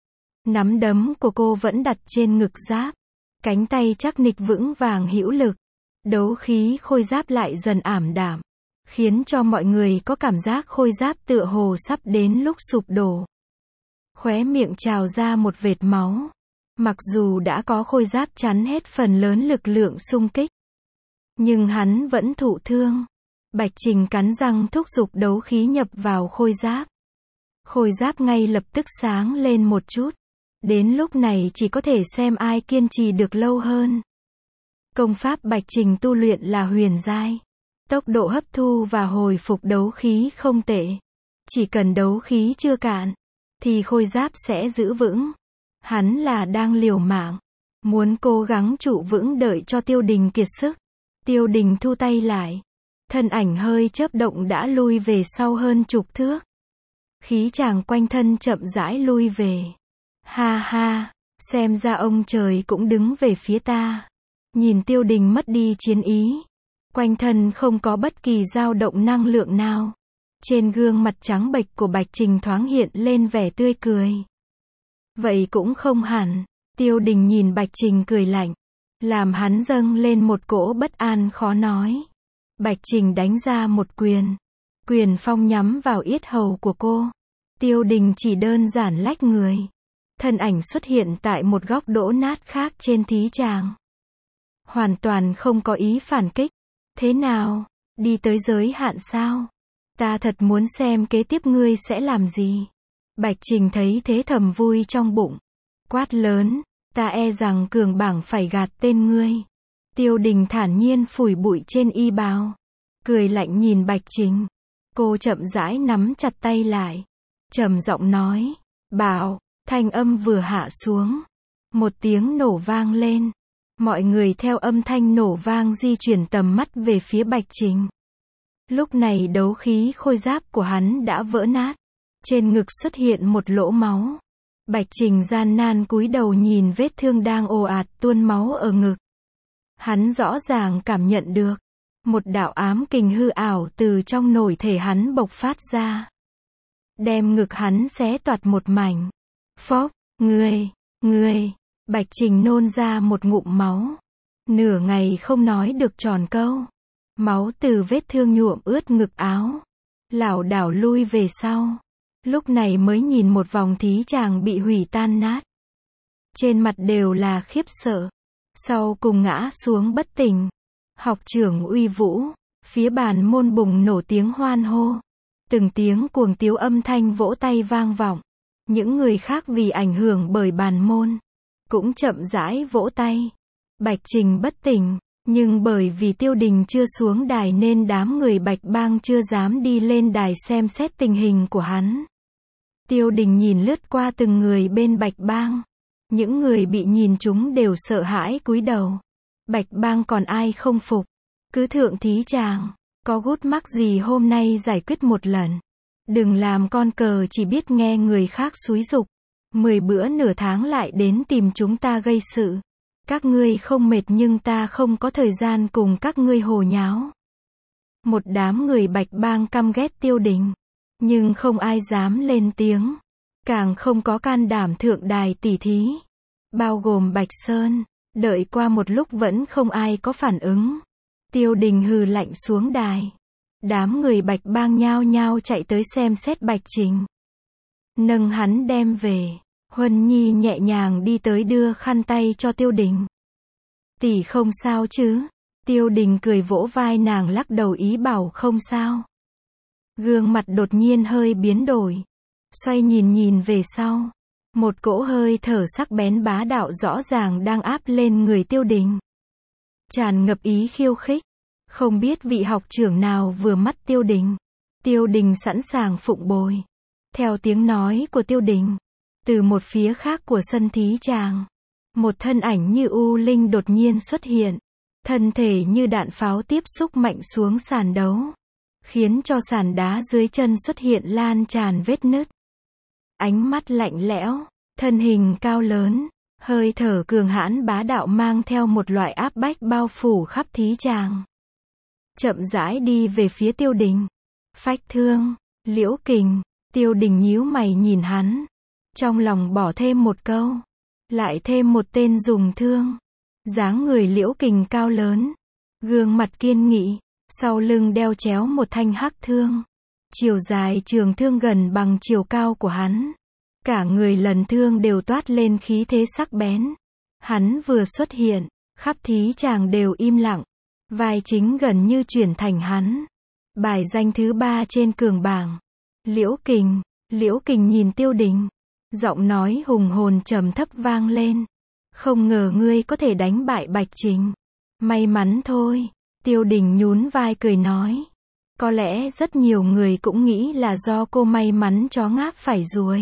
[SPEAKER 1] Nắm đấm của cô vẫn đặt trên ngực giáp. Cánh tay chắc nịch vững vàng hữu lực. Đấu khí khôi giáp lại dần ảm đạm, khiến cho mọi người có cảm giác khôi giáp tựa hồ sắp đến lúc sụp đổ. Khóe miệng trào ra một vệt máu. Mặc dù đã có khôi giáp chắn hết phần lớn lực lượng xung kích, nhưng hắn vẫn thụ thương. Bạch Trình cắn răng thúc giục đấu khí nhập vào khôi giáp. Khôi giáp ngay lập tức sáng lên một chút. Đến lúc này chỉ có thể xem ai kiên trì được lâu hơn. Công pháp Bạch Trình tu luyện là huyền giai. Tốc độ hấp thu và hồi phục đấu khí không tệ. Chỉ cần đấu khí chưa cạn, thì khôi giáp sẽ giữ vững. Hắn là đang liều mạng, muốn cố gắng trụ vững đợi cho Tiêu Đình kiệt sức. Tiêu Đình thu tay lại, thân ảnh hơi chớp động đã lui về sau hơn chục thước. Khí tràng quanh thân chậm rãi lui về. Ha ha, xem ra ông trời cũng đứng về phía ta. Nhìn Tiêu Đình mất đi chiến ý, quanh thân không có bất kỳ dao động năng lượng nào. Trên gương mặt trắng bệch của Bạch Trình thoáng hiện lên vẻ tươi cười. Vậy cũng không hẳn. Tiêu Đình nhìn Bạch Trình cười lạnh, làm hắn dâng lên một cỗ bất an khó nói. Bạch Trình đánh ra một quyền. Quyền phong nhắm vào yết hầu của cô. Tiêu Đình chỉ đơn giản lách người. Thân ảnh xuất hiện tại một góc đổ nát khác trên thí tràng. Hoàn toàn không có ý phản kích. Thế nào? Đi tới giới hạn sao? Ta thật muốn xem kế tiếp ngươi sẽ làm gì. Bạch Trình thấy thế thầm vui trong bụng. Quát lớn, ta e rằng cường bảng phải gạt tên ngươi. Tiêu Đình thản nhiên phủi bụi trên y bào. Cười lạnh nhìn Bạch Trình. Cô chậm rãi nắm chặt tay lại. trầm giọng nói, bảo, thanh âm vừa hạ xuống. Một tiếng nổ vang lên. Mọi người theo âm thanh nổ vang di chuyển tầm mắt về phía Bạch Trình. Lúc này đấu khí khôi giáp của hắn đã vỡ nát. Trên ngực xuất hiện một lỗ máu. Bạch Trình gian nan cúi đầu nhìn vết thương đang ồ ạt tuôn máu ở ngực. Hắn rõ ràng cảm nhận được. Một đạo ám kình hư ảo từ trong nội thể hắn bộc phát ra. Đem ngực hắn xé toạc một mảnh. Phốc, ngươi, ngươi, Bạch Trình nôn ra một ngụm máu. Nửa ngày không nói được tròn câu. Máu từ vết thương nhuộm ướt ngực áo. Lảo đảo lui về sau. Lúc này mới nhìn một vòng thí tràng bị hủy tan nát. Trên mặt đều là khiếp sợ. Sau cùng ngã xuống bất tỉnh. Học trưởng uy vũ. Phía bàn môn bùng nổ tiếng hoan hô. Từng tiếng cuồng tiếu âm thanh vỗ tay vang vọng. Những người khác vì ảnh hưởng bởi bàn môn. Cũng chậm rãi vỗ tay. Bạch Trình bất tỉnh. Nhưng bởi vì Tiêu Đình chưa xuống đài nên đám người Bạch Bang chưa dám đi lên đài xem xét tình hình của hắn. Tiêu Đình nhìn lướt qua từng người bên Bạch Bang. Những người bị nhìn chúng đều sợ hãi cúi đầu. Bạch Bang còn ai không phục. Cứ thượng thí chàng. Có gút mắc gì hôm nay giải quyết một lần. Đừng làm con cờ chỉ biết nghe người khác xúi giục. Mười bữa nửa tháng lại đến tìm chúng ta gây sự. Các ngươi không mệt nhưng ta không có thời gian cùng các ngươi hồ nháo. Một đám người Bạch Bang căm ghét Tiêu Đình. Nhưng không ai dám lên tiếng. Càng không có can đảm thượng đài tỉ thí. Bao gồm Bạch Sơn. Đợi qua một lúc vẫn không ai có phản ứng. Tiêu Đình hừ lạnh xuống đài. Đám người Bạch Bang nhao nhao chạy tới xem xét Bạch Trình. Nâng hắn đem về. Huân Nhi nhẹ nhàng đi tới đưa khăn tay cho Tiêu Đình. Tỷ không sao chứ? Tiêu Đình cười vỗ vai nàng lắc đầu ý bảo không sao. Gương mặt đột nhiên hơi biến đổi. Xoay nhìn nhìn về sau. Một cỗ hơi thở sắc bén bá đạo rõ ràng đang áp lên người Tiêu Đình. Tràn ngập ý khiêu khích. Không biết vị học trưởng nào vừa mắt Tiêu Đình. Tiêu Đình sẵn sàng phụng bồi. Theo tiếng nói của Tiêu Đình. Từ một phía khác của sân thí tràng. Một thân ảnh như u linh đột nhiên xuất hiện. Thân thể như đạn pháo tiếp xúc mạnh xuống sàn đấu. Khiến cho sàn đá dưới chân xuất hiện lan tràn vết nứt. Ánh mắt lạnh lẽo. Thân hình cao lớn. Hơi thở cường hãn bá đạo mang theo một loại áp bách bao phủ khắp thí tràng. Chậm rãi đi về phía Tiêu Đình. Phách Thương, Liễu Kình. Tiêu Đình nhíu mày nhìn hắn. Trong lòng bỏ thêm một câu. Lại thêm một tên dùng thương. Dáng người Liễu Kình cao lớn. Gương mặt kiên nghị. Sau lưng đeo chéo một thanh hắc thương. Chiều dài trường thương gần bằng chiều cao của hắn. Cả người lần thương đều toát lên khí thế sắc bén. Hắn vừa xuất hiện. Khắp thí tràng đều im lặng. Vai chính gần như chuyển thành hắn. Bài danh thứ ba trên cường bảng. Liễu Kình. Liễu Kình nhìn Tiêu Đình. Giọng nói hùng hồn trầm thấp vang lên. Không ngờ ngươi có thể đánh bại Bạch Trình. May mắn thôi. Tiêu Đình nhún vai cười nói. Có lẽ rất nhiều người cũng nghĩ là do cô may mắn chó ngáp phải ruồi.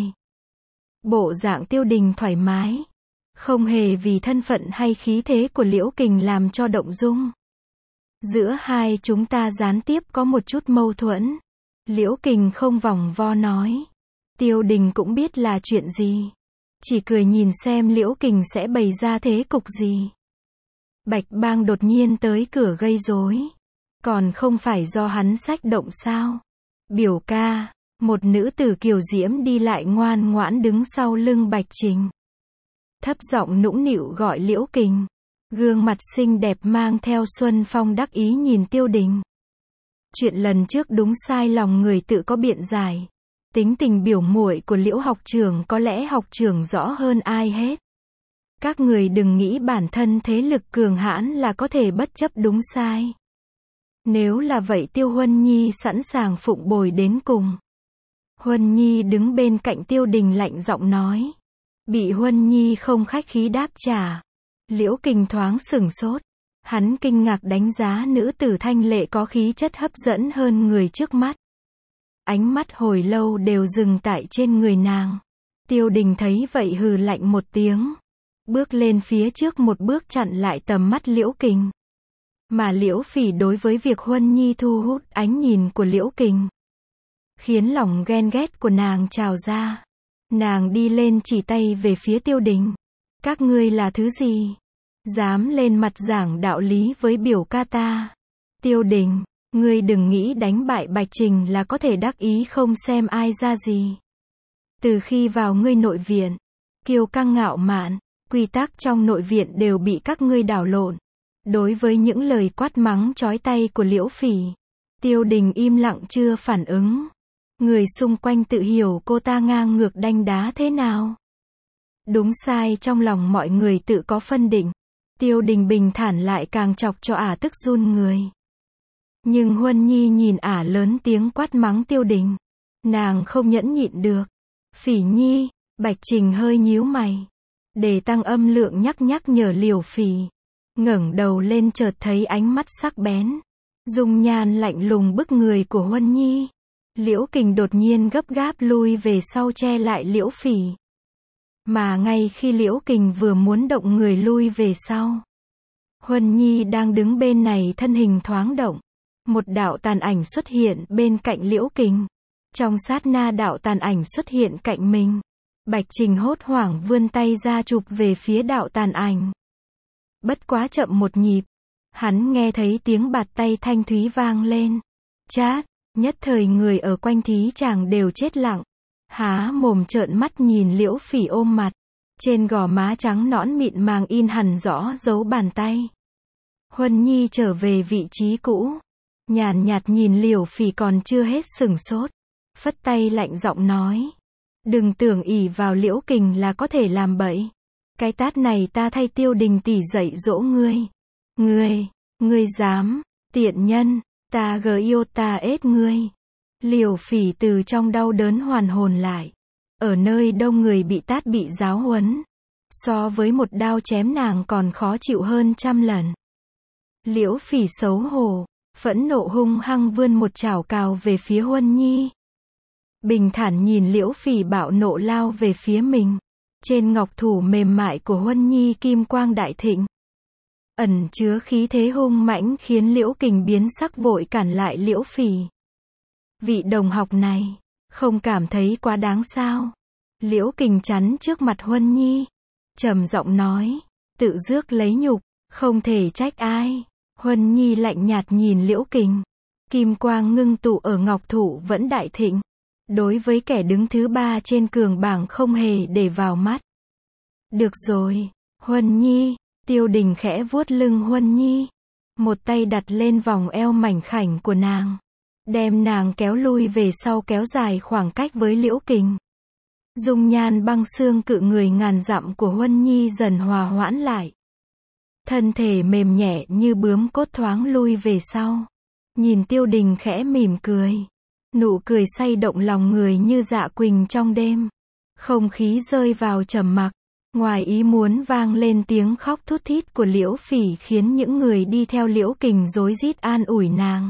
[SPEAKER 1] Bộ dạng Tiêu Đình thoải mái. Không hề vì thân phận hay khí thế của Liễu Kình làm cho động dung. Giữa hai chúng ta gián tiếp có một chút mâu thuẫn. Liễu Kình không vòng vo nói. Tiêu Đình cũng biết là chuyện gì. Chỉ cười nhìn xem Liễu Kình sẽ bày ra thế cục gì. Bạch Bang đột nhiên tới cửa gây rối. Còn không phải do hắn xách động sao? Biểu ca. Một nữ tử kiều diễm đi lại ngoan ngoãn đứng sau lưng Bạch Trình. Thấp giọng nũng nịu gọi Liễu Kình. Gương mặt xinh đẹp mang theo xuân phong đắc ý nhìn Tiêu Đình. Chuyện lần trước đúng sai lòng người tự có biện giải. Tính tình biểu muội của Liễu học trưởng có lẽ học trưởng rõ hơn ai hết. Các người đừng nghĩ bản thân thế lực cường hãn là có thể bất chấp đúng sai. Nếu là vậy Tiêu Huân Nhi sẵn sàng phụng bồi đến cùng. Huân Nhi đứng bên cạnh Tiêu Đình lạnh giọng nói. Bị Huân Nhi không khách khí đáp trả. Liễu Kình thoáng sửng sốt. Hắn kinh ngạc đánh giá nữ tử thanh lệ có khí chất hấp dẫn hơn người trước mắt. ánh mắt hồi lâu đều dừng tại trên người nàng. Tiêu Đình thấy vậy hừ lạnh một tiếng, bước lên phía trước một bước chặn lại tầm mắt Liễu Kình. Mà Liễu Phỉ đối với việc Huân Nhi thu hút ánh nhìn của Liễu Kình, khiến lòng ghen ghét của nàng trào ra. Nàng đi lên chỉ tay về phía Tiêu Đình. Các ngươi là thứ gì? Dám lên mặt giảng đạo lý với biểu ca ta. Tiêu Đình, ngươi đừng nghĩ đánh bại Bạch Trình là có thể đắc ý không xem ai ra gì. Từ khi vào ngươi nội viện, kiêu căng ngạo mạn, quy tắc trong nội viện đều bị các ngươi đảo lộn. Đối với những lời quát mắng chói tay của Liễu Phỉ, Tiêu Đình im lặng chưa phản ứng. Người xung quanh tự hiểu cô ta ngang ngược đanh đá thế nào. Đúng sai trong lòng mọi người tự có phân định. Tiêu Đình bình thản lại càng chọc cho ả tức run người. Nhưng Huân Nhi nhìn ả lớn tiếng quát mắng Tiêu Đình. Nàng không nhẫn nhịn được. Phỉ Nhi, Bạch Trình hơi nhíu mày. Để tăng âm lượng nhắc nhắc nhở Liễu Phỉ. Ngẩng đầu lên chợt thấy ánh mắt sắc bén, dung nhan lạnh lùng bức người của Huân Nhi. Liễu Kình đột nhiên gấp gáp lui về sau che lại Liễu Phỉ. Mà ngay khi Liễu Kình vừa muốn động người lui về sau, Huân Nhi đang đứng bên này thân hình thoáng động. Một đạo tàn ảnh xuất hiện bên cạnh Liễu Kình. Trong sát na đạo tàn ảnh xuất hiện cạnh mình, Bạch Trình hốt hoảng vươn tay ra chụp về phía đạo tàn ảnh. Bất quá chậm một nhịp, hắn nghe thấy tiếng bạt tay thanh thúy vang lên. Chát, nhất thời người ở quanh thí chàng đều chết lặng. Há mồm trợn mắt nhìn Liễu Phỉ ôm mặt. Trên gò má trắng nõn mịn màng in hẳn rõ dấu bàn tay. Huân Nhi trở về vị trí cũ. Nhàn nhạt nhìn Liễu Phỉ còn chưa hết sửng sốt. Phất tay lạnh giọng nói. Đừng tưởng ỷ vào Liễu Kình là có thể làm bậy. Cái tát này ta thay Tiêu Đình tỷ dạy dỗ ngươi. Ngươi, ngươi dám, tiện nhân, ta gờ yêu ta ết ngươi. Liễu Phỉ từ trong đau đớn hoàn hồn lại. Ở nơi đông người bị tát bị giáo huấn. So với một đao chém nàng còn khó chịu hơn trăm lần. Liễu Phỉ xấu hổ, phẫn nộ hung hăng vươn một chảo cào về phía Huân Nhi. Bình thản nhìn Liễu Phỉ bạo nộ lao về phía mình. Trên ngọc thủ mềm mại của Huân Nhi kim quang đại thịnh, ẩn chứa khí thế hung mãnh khiến Liễu Kình biến sắc vội cản lại Liễu Phỉ. Vị đồng học này, không cảm thấy quá đáng sao? Liễu Kình chắn trước mặt Huân Nhi, trầm giọng nói, tự rước lấy nhục, không thể trách ai. Huân Nhi lạnh nhạt nhìn Liễu Kình, kim quang ngưng tụ ở ngọc thủ vẫn đại thịnh. Đối với kẻ đứng thứ ba trên cường bảng không hề để vào mắt. Được rồi, Huân Nhi, Tiêu Đình khẽ vuốt lưng Huân Nhi. Một tay đặt lên vòng eo mảnh khảnh của nàng. Đem nàng kéo lui về sau kéo dài khoảng cách với Liễu Kình. Dung nhan băng xương cự người ngàn dặm của Huân Nhi dần hòa hoãn lại. Thân thể mềm nhẹ như bướm cốt thoáng lui về sau. Nhìn Tiêu Đình khẽ mỉm cười. Nụ cười say động lòng người như dạ quỳnh trong đêm. Không khí rơi vào trầm mặc. Ngoài ý muốn vang lên tiếng khóc thút thít của Liễu Phỉ khiến những người đi theo Liễu Kình rối rít an ủi nàng.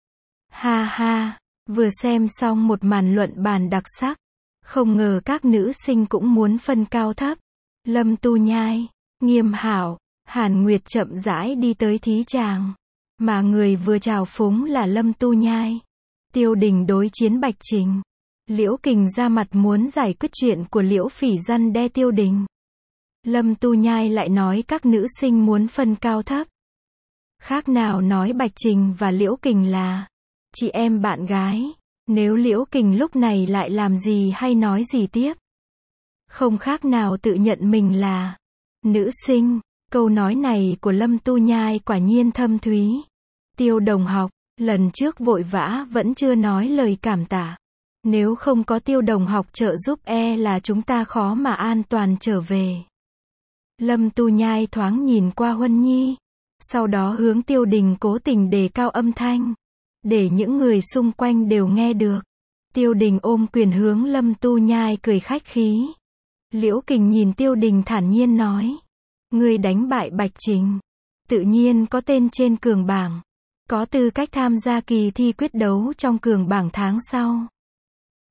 [SPEAKER 1] Ha ha, vừa xem xong một màn luận bàn đặc sắc. Không ngờ các nữ sinh cũng muốn phân cao thấp. Lâm Tu Nhai, Nghiêm Hảo, Hàn Nguyệt chậm rãi đi tới thí tràng. Mà người vừa chào phúng là Lâm Tu Nhai. Tiêu Đình đối chiến Bạch Trình. Liễu Kình ra mặt muốn giải quyết chuyện của Liễu Phỉ răn đe Tiêu Đình. Lâm Tu Nhai lại nói các nữ sinh muốn phân cao thấp. Khác nào nói Bạch Trình và Liễu Kình là chị em bạn gái. Nếu Liễu Kình lúc này lại làm gì hay nói gì tiếp, không khác nào tự nhận mình là nữ sinh. Câu nói này của Lâm Tu Nhai quả nhiên thâm thúy. Tiêu đồng học, lần trước vội vã vẫn chưa nói lời cảm tạ. Nếu không có Tiêu đồng học trợ giúp e là chúng ta khó mà an toàn trở về. Lâm Tu Nhai thoáng nhìn qua Huân Nhi. Sau đó hướng Tiêu Đình cố tình đề cao âm thanh. Để những người xung quanh đều nghe được. Tiêu Đình ôm quyền hướng Lâm Tu Nhai cười khách khí. Liễu Kình nhìn Tiêu Đình thản nhiên nói. Ngươi đánh bại Bạch Trình. Tự nhiên có tên trên cường bảng. Có tư cách tham gia kỳ thi quyết đấu trong cường bảng tháng sau.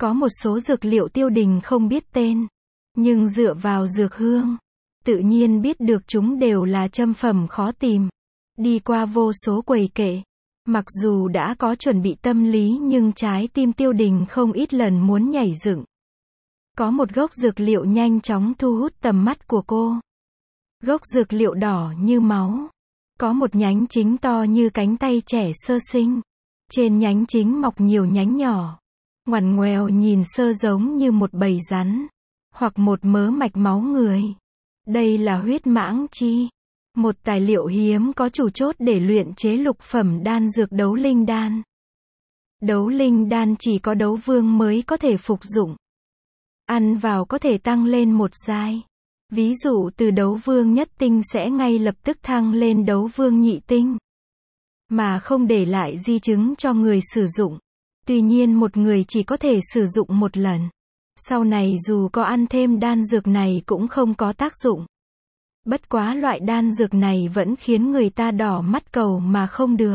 [SPEAKER 1] Có một số dược liệu Tiêu Đình không biết tên, nhưng dựa vào dược hương, tự nhiên biết được chúng đều là châm phẩm khó tìm. Đi qua vô số quầy kệ, mặc dù đã có chuẩn bị tâm lý nhưng trái tim Tiêu Đình không ít lần muốn nhảy dựng. Có một gốc dược liệu nhanh chóng thu hút tầm mắt của cô. Gốc dược liệu đỏ như máu. Có một nhánh chính to như cánh tay trẻ sơ sinh. Trên nhánh chính mọc nhiều nhánh nhỏ. Ngoằn ngoèo nhìn sơ giống như một bầy rắn. Hoặc một mớ mạch máu người. Đây là huyết mãng chi. Một tài liệu hiếm có chủ chốt để luyện chế lục phẩm đan dược đấu linh đan. Đấu linh đan chỉ có đấu vương mới có thể phục dụng. Ăn vào có thể tăng lên một giai. Ví dụ từ đấu vương nhất tinh sẽ ngay lập tức thăng lên đấu vương nhị tinh. Mà không để lại di chứng cho người sử dụng. Tuy nhiên một người chỉ có thể sử dụng một lần. Sau này dù có ăn thêm đan dược này cũng không có tác dụng. Bất quá loại đan dược này vẫn khiến người ta đỏ mắt cầu mà không được.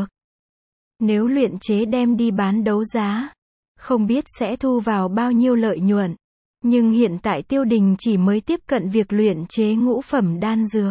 [SPEAKER 1] Nếu luyện chế đem đi bán đấu giá, không biết sẽ thu vào bao nhiêu lợi nhuận. Nhưng hiện tại Tiêu Đình chỉ mới tiếp cận việc luyện chế ngũ phẩm đan dược.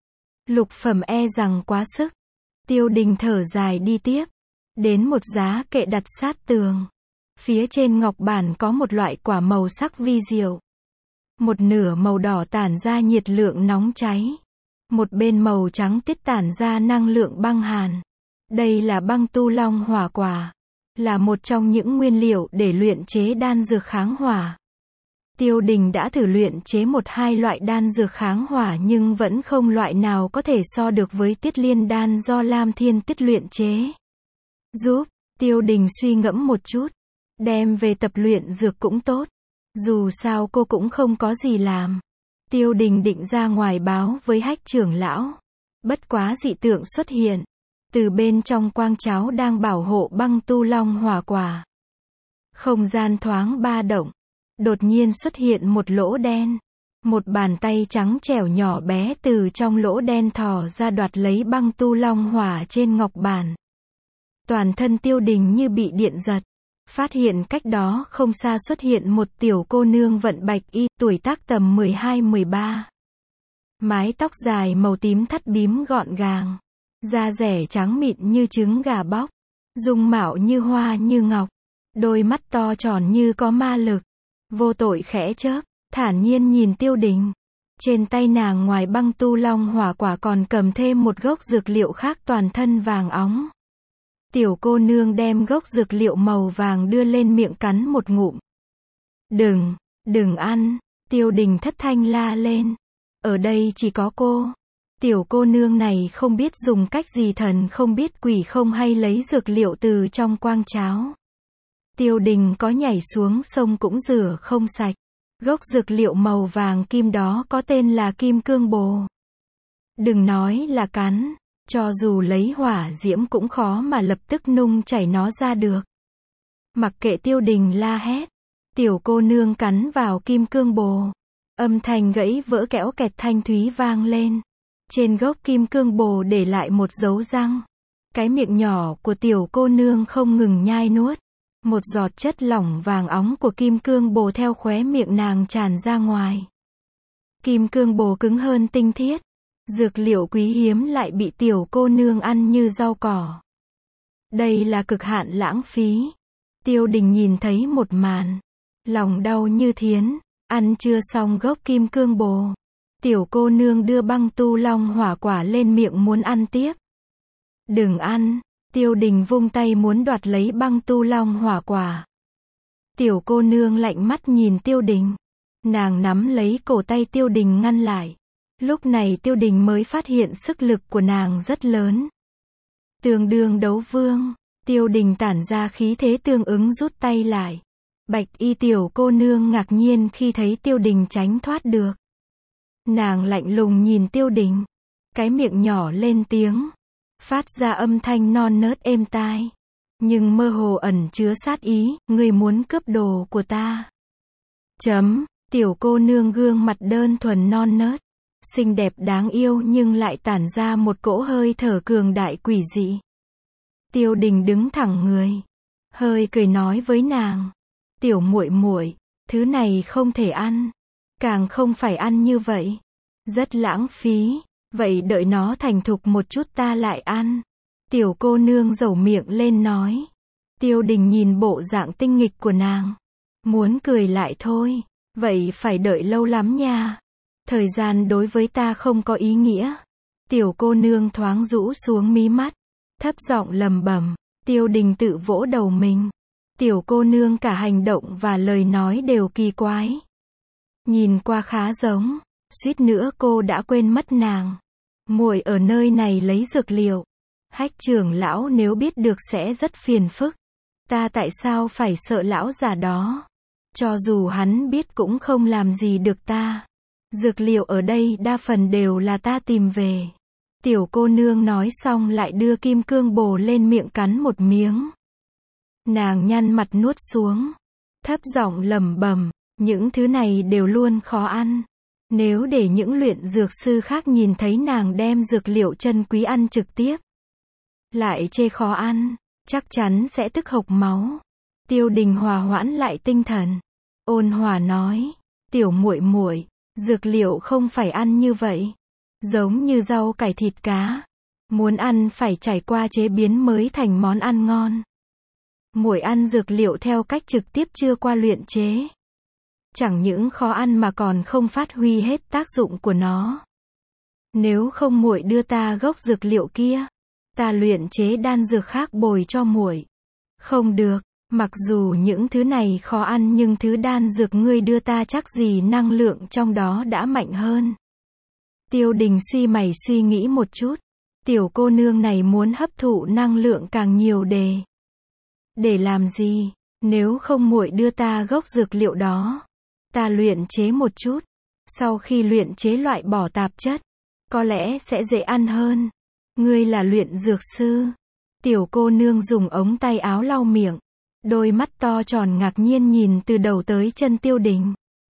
[SPEAKER 1] Lục phẩm e rằng quá sức. Tiêu Đình thở dài đi tiếp. Đến một giá kệ đặt sát tường. Phía trên ngọc bản có một loại quả màu sắc vi diệu. Một nửa màu đỏ tản ra nhiệt lượng nóng cháy. Một bên màu trắng tiết tản ra năng lượng băng hàn. Đây là băng tu long hỏa quả. Là một trong những nguyên liệu để luyện chế đan dược kháng hỏa. Tiêu Đình đã thử luyện chế một hai loại đan dược kháng hỏa nhưng vẫn không loại nào có thể so được với Tiết Liên đan do Lam Thiên Tiết luyện chế. Giúp, Tiêu Đình suy ngẫm một chút. Đem về tập luyện dược cũng tốt. Dù sao cô cũng không có gì làm. Tiêu Đình định ra ngoài báo với Hách trưởng lão. Bất quá dị tượng xuất hiện. Từ bên trong quang cháo đang bảo hộ băng tu long hỏa quả. Không gian thoáng ba động. Đột nhiên xuất hiện một lỗ đen. Một bàn tay trắng trẻo nhỏ bé từ trong lỗ đen thò ra đoạt lấy băng tu long hỏa trên ngọc bản. Toàn thân Tiêu Đình như bị điện giật. Phát hiện cách đó không xa xuất hiện một tiểu cô nương vận bạch y, tuổi tác tầm mười hai mười ba. Mái tóc dài màu tím thắt bím gọn gàng. Da dẻ trắng mịn như trứng gà bóc. Dung mạo như hoa như ngọc. Đôi mắt to tròn như có ma lực. Vô tội khẽ chớp, thản nhiên nhìn Tiêu Đình. Trên tay nàng ngoài băng tu long hỏa quả còn cầm thêm một gốc dược liệu khác toàn thân vàng óng. Tiểu cô nương đem gốc dược liệu màu vàng đưa lên miệng cắn một ngụm. Đừng, đừng ăn, Tiêu Đình thất thanh la lên. Ở đây chỉ có cô. Tiểu cô nương này không biết dùng cách gì thần không biết quỷ không hay lấy dược liệu từ trong quang cháo. Tiêu Đình có nhảy xuống sông cũng rửa không sạch. Gốc dược liệu màu vàng kim đó có tên là kim cương bồ. Đừng nói là cắn, cho dù lấy hỏa diễm cũng khó mà lập tức nung chảy nó ra được. Mặc kệ Tiêu Đình la hét, tiểu cô nương cắn vào kim cương bồ. Âm thanh gãy vỡ kẽo kẹt thanh thúy vang lên. Trên gốc kim cương bồ để lại một dấu răng. Cái miệng nhỏ của tiểu cô nương không ngừng nhai nuốt. Một giọt chất lỏng vàng óng của kim cương bồ theo khóe miệng nàng tràn ra ngoài. Kim cương bồ cứng hơn tinh thiết. Dược liệu quý hiếm lại bị tiểu cô nương ăn như rau cỏ. Đây là cực hạn lãng phí. Tiêu Đình nhìn thấy một màn. Lòng đau như thiến. Ăn chưa xong gốc kim cương bồ. Tiểu cô nương đưa băng tu long hỏa quả lên miệng muốn ăn tiếp. Đừng ăn. Tiêu Đình vung tay muốn đoạt lấy băng tu long hỏa quả. Tiểu cô nương lạnh mắt nhìn Tiêu Đình. Nàng nắm lấy cổ tay Tiêu Đình ngăn lại. Lúc này Tiêu Đình mới phát hiện sức lực của nàng rất lớn. Tương đương đấu vương. Tiêu Đình tản ra khí thế tương ứng rút tay lại. Bạch y tiểu cô nương ngạc nhiên khi thấy Tiêu Đình tránh thoát được. Nàng lạnh lùng nhìn Tiêu Đình. Cái miệng nhỏ lên tiếng. Phát ra âm thanh non nớt êm tai. Nhưng mơ hồ ẩn chứa sát ý, ngươi muốn cướp đồ của ta. Chấm, tiểu cô nương gương mặt đơn thuần non nớt. Xinh đẹp đáng yêu nhưng lại tản ra một cỗ hơi thở cường đại quỷ dị. Tiêu Đình đứng thẳng người. Hơi cười nói với nàng. Tiểu muội muội, thứ này không thể ăn. Càng không phải ăn như vậy. Rất lãng phí. Vậy đợi nó thành thục một chút ta lại ăn. Tiểu cô nương dẩu miệng lên nói. Tiêu Đình nhìn bộ dạng tinh nghịch của nàng. Muốn cười lại thôi. Vậy phải đợi lâu lắm nha. Thời gian đối với ta không có ý nghĩa. Tiểu cô nương thoáng rũ xuống mí mắt. Thấp giọng lầm bầm. Tiêu Đình tự vỗ đầu mình. Tiểu cô nương cả hành động và lời nói đều kỳ quái. Nhìn qua khá giống. Suýt nữa cô đã quên mất nàng. Muội ở nơi này lấy dược liệu. Hách trưởng lão nếu biết được sẽ rất phiền phức. Ta tại sao phải sợ lão già đó? Cho dù hắn biết cũng không làm gì được ta. Dược liệu ở đây đa phần đều là ta tìm về. Tiểu cô nương nói xong lại đưa kim cương bồ lên miệng cắn một miếng. Nàng nhăn mặt nuốt xuống. Thấp giọng lẩm bẩm, những thứ này đều luôn khó ăn. Nếu để những luyện dược sư khác nhìn thấy nàng đem dược liệu chân quý ăn trực tiếp, lại chê khó ăn, chắc chắn sẽ tức hộc máu. Tiêu Đình hòa hoãn lại tinh thần, ôn hòa nói, tiểu muội muội, dược liệu không phải ăn như vậy, giống như rau cải thịt cá, muốn ăn phải trải qua chế biến mới thành món ăn ngon. Muội ăn dược liệu theo cách trực tiếp chưa qua luyện chế, chẳng những khó ăn mà còn không phát huy hết tác dụng của nó. Nếu không muội đưa ta gốc dược liệu kia, ta luyện chế đan dược khác bồi cho muội. Không được, mặc dù những thứ này khó ăn nhưng thứ đan dược ngươi đưa ta chắc gì năng lượng trong đó đã mạnh hơn. Tiêu Đình suy mày suy nghĩ một chút. Tiểu cô nương này muốn hấp thụ năng lượng càng nhiều để. Để làm gì? Nếu không muội đưa ta gốc dược liệu đó, ta luyện chế một chút. Sau khi luyện chế loại bỏ tạp chất, có lẽ sẽ dễ ăn hơn. Ngươi là luyện dược sư. Tiểu cô nương dùng ống tay áo lau miệng. Đôi mắt to tròn ngạc nhiên nhìn từ đầu tới chân Tiêu Đình.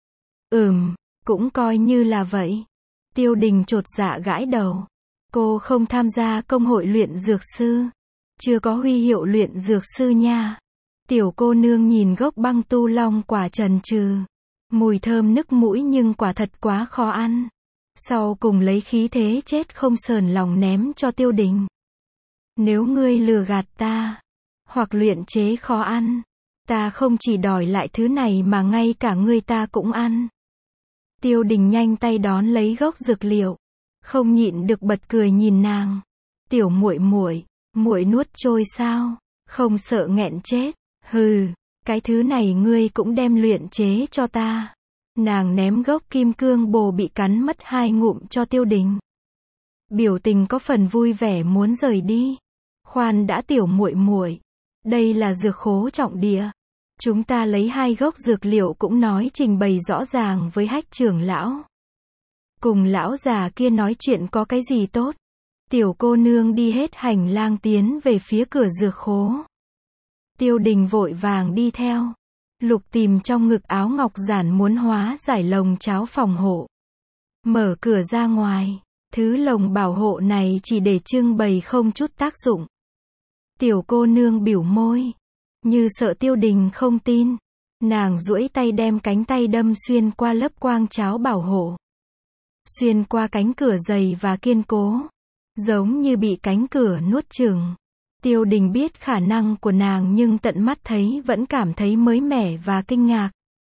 [SPEAKER 1] Ừm, cũng coi như là vậy. Tiêu Đình chột dạ gãi đầu. Cô không tham gia công hội luyện dược sư. Chưa có huy hiệu luyện dược sư nha. Tiểu cô nương nhìn gốc băng tu long quả trần trừ. Mùi thơm nức mũi nhưng quả thật quá khó ăn. Sau cùng lấy khí thế chết không sờn lòng ném cho Tiêu Đình. Nếu ngươi lừa gạt ta, hoặc luyện chế khó ăn, ta không chỉ đòi lại thứ này mà ngay cả ngươi ta cũng ăn. Tiêu Đình nhanh tay đón lấy gốc dược liệu, không nhịn được bật cười nhìn nàng. Tiểu muội muội, muội nuốt trôi sao? Không sợ nghẹn chết? Hừ, cái thứ này ngươi cũng đem luyện chế cho ta. Nàng ném gốc kim cương bồ bị cắn mất hai ngụm cho Tiêu Đình. Biểu tình có phần vui vẻ muốn rời đi. Khoan đã tiểu muội muội, đây là dược khố trọng địa. Chúng ta lấy hai gốc dược liệu cũng nói trình bày rõ ràng với Hách trưởng lão. Cùng lão già kia nói chuyện có cái gì tốt. Tiểu cô nương đi hết hành lang tiến về phía cửa dược khố. Tiêu Đình vội vàng đi theo. Lục tìm trong ngực áo ngọc giản muốn hóa giải lồng cháo phòng hộ. Mở cửa ra ngoài. Thứ lồng bảo hộ này chỉ để trưng bày không chút tác dụng. Tiểu cô nương biểu môi. Như sợ Tiêu Đình không tin. Nàng duỗi tay đem cánh tay đâm xuyên qua lớp quang cháo bảo hộ. Xuyên qua cánh cửa dày và kiên cố. Giống như bị cánh cửa nuốt chửng. Tiêu Đình biết khả năng của nàng nhưng tận mắt thấy vẫn cảm thấy mới mẻ và kinh ngạc.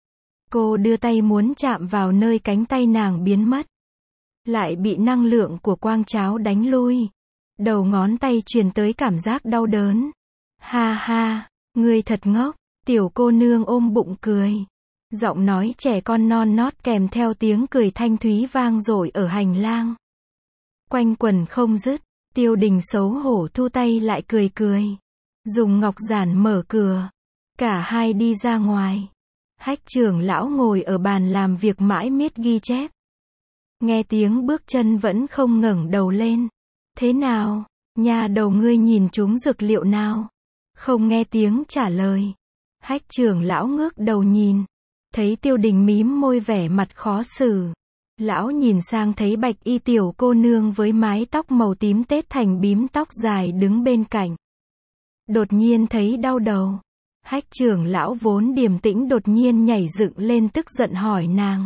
[SPEAKER 1] Cô đưa tay muốn chạm vào nơi cánh tay nàng biến mất. Lại bị năng lượng của quang cháo đánh lui. Đầu ngón tay truyền tới cảm giác đau đớn. Ha ha, ngươi thật ngốc. Tiểu cô nương ôm bụng cười. Giọng nói trẻ con non nót kèm theo tiếng cười thanh thúy vang dội ở hành lang. Quanh quần không dứt. Tiêu Đình xấu hổ thu tay lại cười cười. Dùng ngọc giản mở cửa. Cả hai đi ra ngoài. Hách trưởng lão ngồi ở bàn làm việc mãi miết ghi chép. Nghe tiếng bước chân vẫn không ngẩng đầu lên. Thế nào, nhà đầu ngươi nhìn chúng dược liệu nào? Không nghe tiếng trả lời. Hách trưởng lão ngước đầu nhìn. Thấy Tiêu Đình mím môi vẻ mặt khó xử. Lão nhìn sang thấy bạch y tiểu cô nương với mái tóc màu tím tết thành bím tóc dài đứng bên cạnh. Đột nhiên thấy đau đầu. Hách trưởng lão vốn điềm tĩnh đột nhiên nhảy dựng lên tức giận hỏi nàng.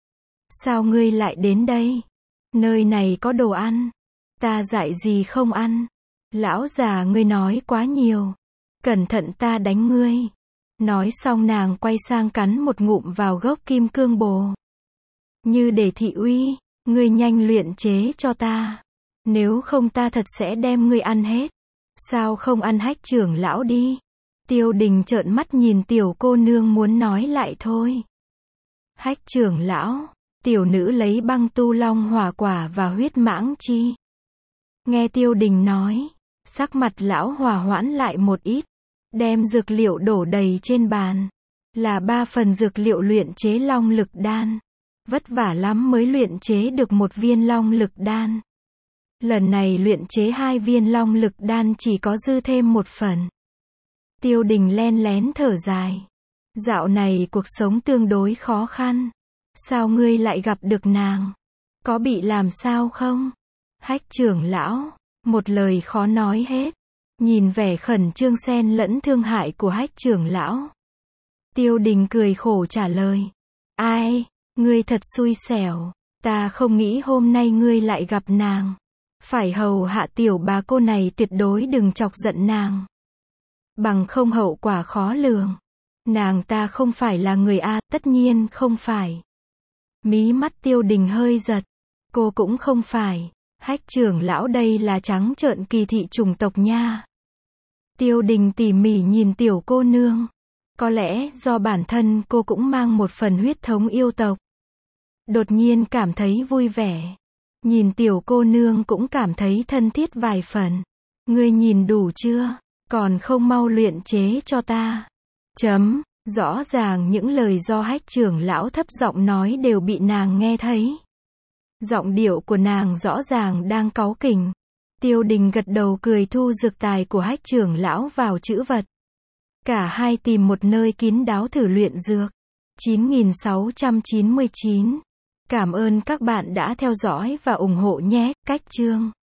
[SPEAKER 1] Sao ngươi lại đến đây? Nơi này có đồ ăn. Ta dạy gì không ăn. Lão già ngươi nói quá nhiều. Cẩn thận ta đánh ngươi. Nói xong nàng quay sang cắn một ngụm vào gốc kim cương bồ. Như để thị uy, ngươi nhanh luyện chế cho ta. Nếu không ta thật sẽ đem ngươi ăn hết. Sao không ăn Hách trưởng lão đi? Tiêu Đình trợn mắt nhìn tiểu cô nương muốn nói lại thôi. Hách trưởng lão, tiểu nữ lấy băng tu long hỏa quả và huyết mãng chi. Nghe Tiêu Đình nói, sắc mặt lão hòa hoãn lại một ít, đem dược liệu đổ đầy trên bàn. Là ba phần dược liệu luyện chế long lực đan. Vất vả lắm mới luyện chế được một viên long lực đan. Lần này luyện chế hai viên long lực đan chỉ có dư thêm một phần. Tiêu Đình len lén thở dài. Dạo này cuộc sống tương đối khó khăn. Sao ngươi lại gặp được nàng? Có bị làm sao không? Hách trưởng lão, một lời khó nói hết. Nhìn vẻ khẩn trương xen lẫn thương hại của Hách trưởng lão. Tiêu Đình cười khổ trả lời. Ai, ngươi thật xui xẻo. Ta không nghĩ hôm nay ngươi lại gặp nàng. Phải hầu hạ tiểu bà cô này tuyệt đối đừng chọc giận nàng. Bằng không hậu quả khó lường. Nàng ta không phải là người A, tất nhiên không phải. Mí mắt Tiêu Đình hơi giật. Cô cũng không phải. Hách trưởng lão đây là trắng trợn kỳ thị chủng tộc nha. Tiêu Đình tỉ mỉ nhìn tiểu cô nương. Có lẽ do bản thân cô cũng mang một phần huyết thống yêu tộc. Đột nhiên cảm thấy vui vẻ. Nhìn tiểu cô nương cũng cảm thấy thân thiết vài phần. Ngươi nhìn đủ chưa? Còn không mau luyện chế cho ta. Chấm, rõ ràng những lời do Hách trưởng lão thấp giọng nói đều bị nàng nghe thấy. Giọng điệu của nàng rõ ràng đang cáu kỉnh. Tiêu Đình gật đầu cười thu dược tài của Hách trưởng lão vào trữ vật. Cả hai tìm một nơi kín đáo thử luyện dược. chín nghìn sáu trăm chín mươi chín. Cảm ơn các bạn đã theo dõi và ủng hộ nhé. Cách chương